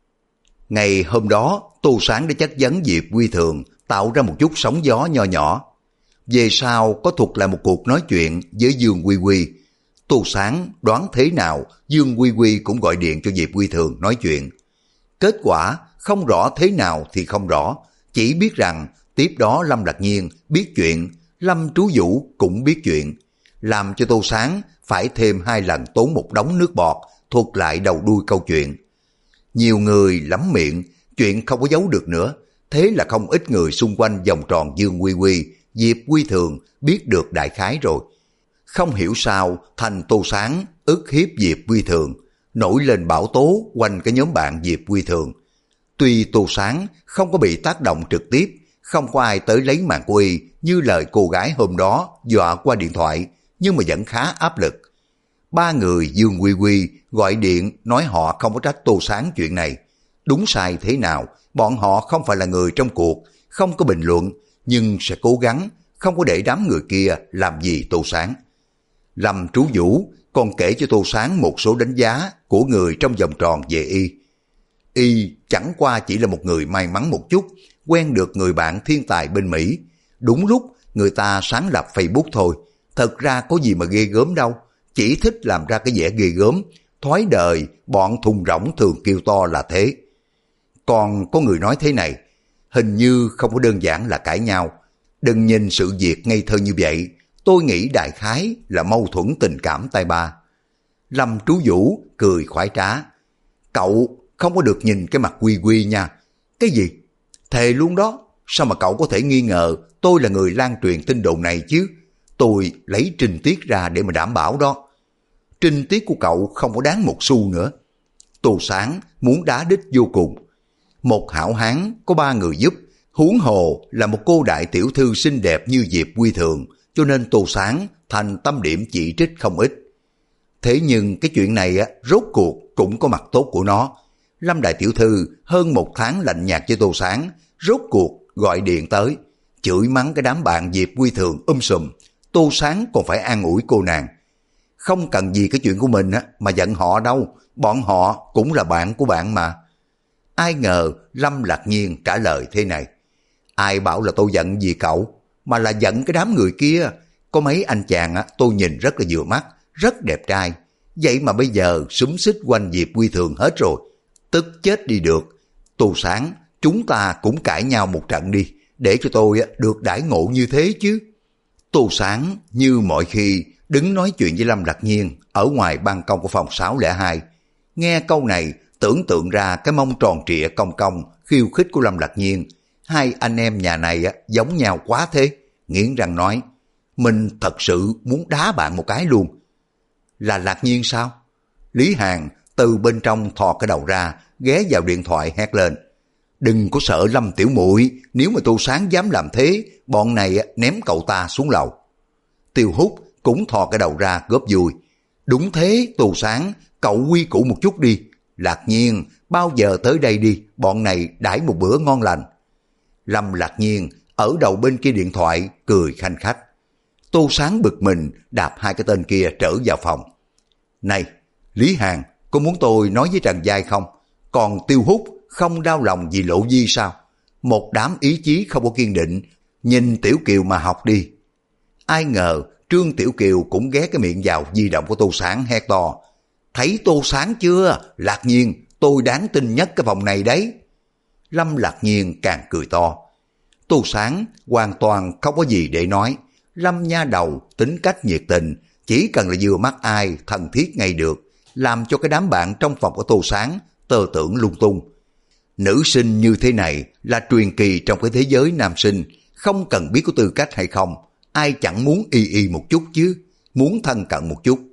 [SPEAKER 1] Ngày hôm đó, Tô Sáng đã chất vấn Diệp Quy Thường, tạo ra một chút sóng gió nho nhỏ. Về sau có thuật lại một cuộc nói chuyện với Dương Quy Quy. Tô Sáng đoán thế nào Dương Quy Quy cũng gọi điện cho Diệp Quy Thường nói chuyện. Kết quả không rõ thế nào thì không rõ, chỉ biết rằng tiếp đó Lâm Lạc Nhiên biết chuyện, Lâm Trú Vũ cũng biết chuyện, làm cho Tô Sáng phải thêm 2 lần tốn một đống nước bọt thuật lại đầu đuôi câu chuyện. Nhiều người lắm miệng, chuyện không có giấu được nữa, thế là không ít người xung quanh vòng tròn Dương Quy Quy, Diệp Quy Thường biết được đại khái rồi. Không hiểu sao thành Tô Sáng ức hiếp Diệp Quy Thường, nổi lên bão tố quanh cái nhóm bạn Diệp Quy Thường. Tuy Tô Sáng không có bị tác động trực tiếp, không có ai tới lấy mạng của y như lời cô gái hôm đó dọa qua điện thoại, nhưng mà vẫn khá áp lực. 3 người Dương Quy Quy gọi điện nói họ không có trách Tô Sáng chuyện này. Đúng sai thế nào, bọn họ không phải là người trong cuộc, không có bình luận, nhưng sẽ cố gắng không có để đám người kia làm gì Tô Sáng. Lâm Trú Vũ còn kể cho Tô Sáng một số đánh giá của người trong vòng tròn về y. Y chẳng qua chỉ là một người may mắn một chút, quen được người bạn thiên tài bên Mỹ. Đúng lúc người ta sáng lập Facebook thôi, thật ra có gì mà ghê gớm đâu, chỉ thích làm ra cái vẻ ghê gớm, thói đời, bọn thùng rỗng thường kêu to là thế. Còn có người nói thế này, hình như không có đơn giản là cãi nhau. Đừng nhìn sự việc ngây thơ như vậy, tôi nghĩ đại khái là mâu thuẫn tình cảm tay ba. Lâm Trú Vũ cười khoái trá. Cậu không có được nhìn cái mặt Quy Quy nha. Cái gì? Thề luôn đó. Sao mà cậu có thể nghi ngờ tôi là người lan truyền tin đồn này chứ? Tôi lấy trinh tiết ra để mà đảm bảo đó. Trinh tiết của cậu không có đáng một xu nữa. Tô Sáng muốn đá đích vô cùng. Một hảo hán có 3 người giúp, huống hồ là một cô đại tiểu thư xinh đẹp như Diệp Quy Thường, cho nên Tô Sáng thành tâm điểm chỉ trích không ít. Thế nhưng cái chuyện này rốt cuộc cũng có mặt tốt của nó. Lâm đại tiểu thư hơn một tháng lạnh nhạt với Tô Sáng, rốt cuộc gọi điện tới, chửi mắng cái đám bạn Diệp Quy Thường sùm. Tô Sáng còn phải an ủi cô nàng. Không cần gì cái chuyện của mình mà giận họ đâu, bọn họ cũng là bạn của bạn mà. Ai ngờ Lâm Lạc Nhiên trả lời thế này: ai bảo là tôi giận gì cậu, mà là giận cái đám người kia. Có mấy anh chàng tôi nhìn rất là vừa mắt, rất đẹp trai, vậy mà bây giờ xúm xít quanh Diệp Quy Thường hết rồi, tức chết đi được. Tô Sáng, chúng ta cũng cãi nhau một trận đi, để cho tôi được đãi ngộ như thế chứ. Tô Sáng như mọi khi đứng nói chuyện với Lâm Lạc Nhiên ở ngoài ban công của phòng 602. Nghe câu này tưởng tượng ra cái mông tròn trịa cong cong khiêu khích của Lâm Lạc Nhiên. Hai anh em nhà này giống nhau quá thế. Nghiến răng nói: mình thật sự muốn đá bạn một cái luôn. Là Lạc Nhiên sao? Lý Hàn từ bên trong thò cái đầu ra, ghé vào điện thoại hét lên: đừng có sợ Lâm tiểu muội, nếu mà Tô Sáng dám làm thế, bọn này ném cậu ta xuống lầu. Tiêu Húc cũng thò cái đầu ra góp vui: đúng thế Tô Sáng, cậu quy củ một chút đi. Lạc Nhiên, bao giờ tới đây đi, bọn này đãi một bữa ngon lành. Lâm Lạc Nhiên ở đầu bên kia điện thoại cười khanh khách. Tô Sáng bực mình đạp hai cái tên kia trở vào phòng. Này, Lý Hàn, có muốn tôi nói với Trần Giai không? Còn Tiêu Húc không đau lòng vì Lộ Di sao? Một đám ý chí không có kiên định, nhìn Tiểu Kiều mà học đi. Ai ngờ Trương Tiểu Kiều cũng ghé cái miệng vào di động của Tô Sáng hét to: thấy Tô Sáng chưa? Lạc Nhiên, tôi đáng tin nhất cái phòng này đấy. Lâm Lạc Nhiên càng cười to. Tô Sáng hoàn toàn không có gì để nói. Lâm nha đầu tính cách nhiệt tình, chỉ cần là vừa mắt ai thân thiết ngay được, làm cho cái đám bạn trong phòng của Tô Sáng tơ tưởng lung tung. Nữ sinh như thế này là truyền kỳ trong cái thế giới nam sinh, không cần biết có tư cách hay không, ai chẳng muốn y một chút chứ, muốn thân cận một chút.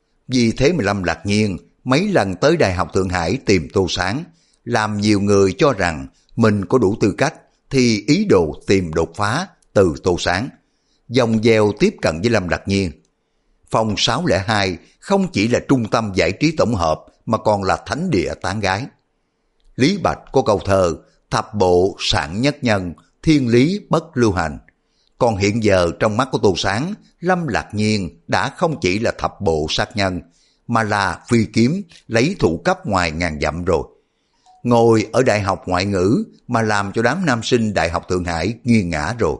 [SPEAKER 1] Vì thế mà Lâm Lạc Nhiên mấy lần tới Đại học Thượng Hải tìm Tô Sáng, làm nhiều người cho rằng mình có đủ tư cách, thì ý đồ tìm đột phá từ Tô Sáng, dòng dèo tiếp cận với Lâm Lạc Nhiên. Phòng 602 không chỉ là trung tâm giải trí tổng hợp mà còn là thánh địa tán gái. Lý Bạch có câu thơ: thập bộ sạn nhất nhân, thiên lý bất lưu hành. Còn hiện giờ trong mắt của Tô Sáng, Lâm Lạc Nhiên đã không chỉ là thập bộ sát nhân, mà là phi kiếm lấy thủ cấp ngoài ngàn dặm rồi. Ngồi ở đại học ngoại ngữ mà làm cho đám nam sinh Đại học Thượng Hải nghiêng ngã rồi.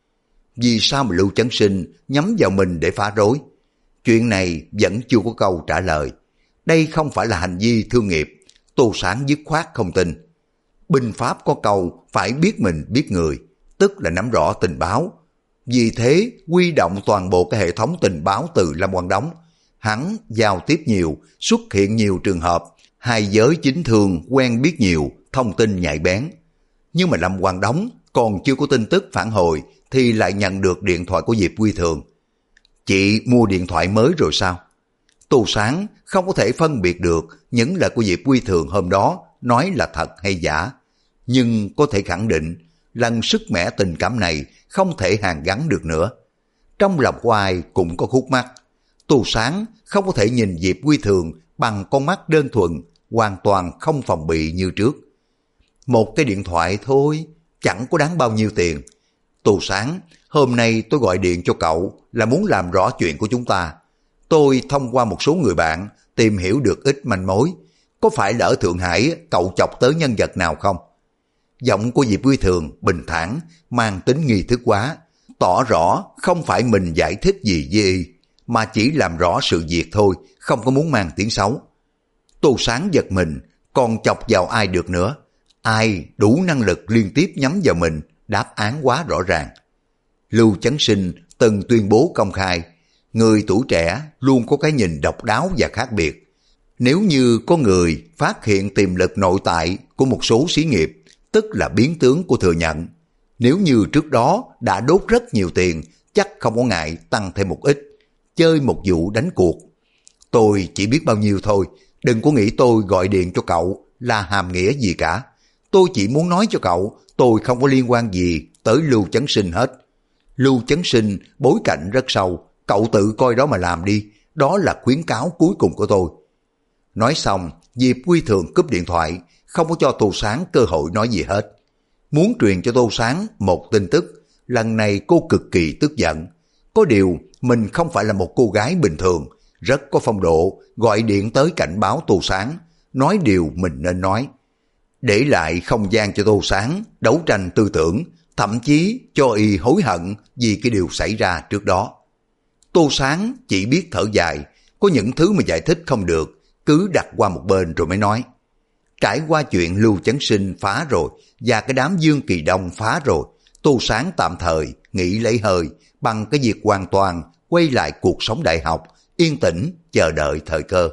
[SPEAKER 1] Vì sao mà Lưu Chấn Sinh nhắm vào mình để phá rối? Chuyện này vẫn chưa có câu trả lời. Đây không phải là hành vi thương nghiệp. Tô Sáng dứt khoát không tin. Binh pháp có câu phải biết mình biết người, tức là nắm rõ tình báo. Vì thế huy động toàn bộ cái hệ thống tình báo từ Lâm Quang Đống. Hắn giao tiếp nhiều, xuất hiện nhiều trường hợp, hai giới chính thương quen biết nhiều, thông tin nhạy bén. Nhưng mà Lâm Quang Đống còn chưa có tin tức phản hồi thì lại nhận được điện thoại của Diệp Quy Thường. Chị mua điện thoại mới rồi sao? Tô Sáng không có thể phân biệt được những lời của Diệp Quy Thường hôm đó nói là thật hay giả, nhưng có thể khẳng định lần sức mẻ tình cảm này không thể hàn gắn được nữa. Trong lòng của ai cũng có khúc mắc. Tô Sáng không có thể nhìn Diệp Quy Thường bằng con mắt đơn thuần, hoàn toàn không phòng bị như trước. Một cái điện thoại thôi, chẳng có đáng bao nhiêu tiền. Tô Sáng, hôm nay tôi gọi điện cho cậu là muốn làm rõ chuyện của chúng ta. Tôi thông qua một số người bạn tìm hiểu được ít manh mối. Có phải là ở Thượng Hải cậu chọc tới nhân vật nào không? Giọng của Diệp Quy Thường bình thản, mang tính nghi thức quá, tỏ rõ không phải mình giải thích gì với y, mà chỉ làm rõ sự việc thôi, không có muốn mang tiếng xấu. Tô Sáng giật mình, còn chọc vào ai được nữa? Ai đủ năng lực liên tiếp nhắm vào mình? Đáp án quá rõ ràng. Lưu Chấn Sinh từng tuyên bố công khai, người tuổi trẻ luôn có cái nhìn độc đáo và khác biệt. Nếu như có người phát hiện tiềm lực nội tại của một số xí nghiệp, tức là biến tướng của thừa nhận. Nếu như trước đó đã đốt rất nhiều tiền, chắc không có ngại tăng thêm một ít, chơi một vụ đánh cuộc. Tôi chỉ biết bao nhiêu thôi, đừng có nghĩ tôi gọi điện cho cậu là hàm nghĩa gì cả. Tôi chỉ muốn nói cho cậu, tôi không có liên quan gì tới Lưu Chấn Sinh hết. Lưu Chấn Sinh bối cảnh rất sâu, cậu tự coi đó mà làm đi, đó là khuyến cáo cuối cùng của tôi. Nói xong, Diệp Quy Thường cúp điện thoại, không có cho Tô Sáng cơ hội nói gì hết. Muốn truyền cho Tô Sáng một tin tức, lần này cô cực kỳ tức giận. Có điều mình không phải là một cô gái bình thường, rất có phong độ, gọi điện tới cảnh báo Tô Sáng, nói điều mình nên nói. Để lại không gian cho Tô Sáng đấu tranh tư tưởng, thậm chí cho y hối hận vì cái điều xảy ra trước đó. Tô Sáng chỉ biết thở dài, có những thứ mà giải thích không được, cứ đặt qua một bên rồi mới nói. Trải qua chuyện Lưu Chấn Sinh phá rồi, và cái đám Dương Kỳ Đông phá rồi, Tô Sáng tạm thời nghỉ lấy hơi bằng cái việc hoàn toàn quay lại cuộc sống đại học, yên tĩnh chờ đợi thời cơ.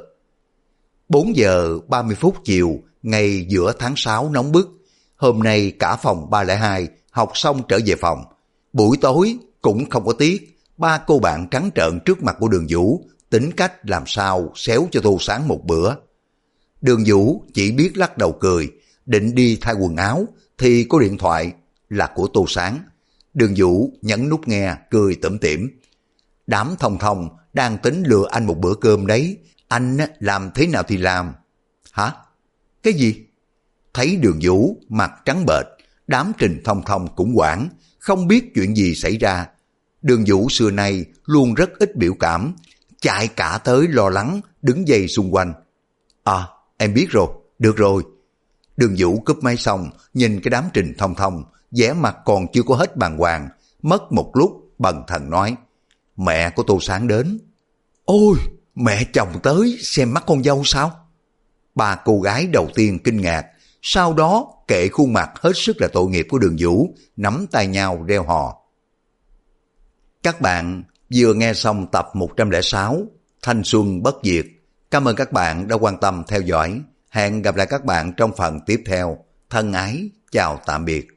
[SPEAKER 1] 4 giờ 30 phút chiều, ngày giữa tháng 6 nóng bức. Hôm nay cả phòng 302 học xong trở về phòng. Buổi tối cũng không có tiếc, ba cô bạn trắng trợn trước mặt của Đường Vũ, tính cách làm sao xéo cho Tô Sáng một bữa. Đường Vũ chỉ biết lắc đầu cười, định đi thay quần áo thì có điện thoại là của Tô Sáng. Đường Vũ nhấn nút nghe, cười tủm tỉm. Đám Thông Thông đang tính lừa anh một bữa cơm đấy, anh làm thế nào thì làm. Hả? Cái gì? Thấy Đường Vũ mặt trắng bệch, đám Trình Thông Thông cũng hoảng, không biết chuyện gì xảy ra. Đường Vũ xưa nay luôn rất ít biểu cảm, chạy cả tới lo lắng, đứng dây xung quanh. À, em biết rồi, được rồi. Đường Vũ cúp máy xong, nhìn cái đám Trình Thông Thông, vẻ mặt còn chưa có hết bàng hoàng, mất một lúc bần thần nói. Mẹ của Tô Sáng đến. Ôi, mẹ chồng tới xem mắt con dâu sao? Ba cô gái đầu tiên kinh ngạc, sau đó kệ khuôn mặt hết sức là tội nghiệp của Đường Vũ, nắm tay nhau reo hò. Các bạn vừa nghe xong tập 106 Thanh Xuân Bất Diệt. Cảm ơn các bạn đã quan tâm theo dõi. Hẹn gặp lại các bạn trong phần tiếp theo. Thân ái, chào tạm biệt.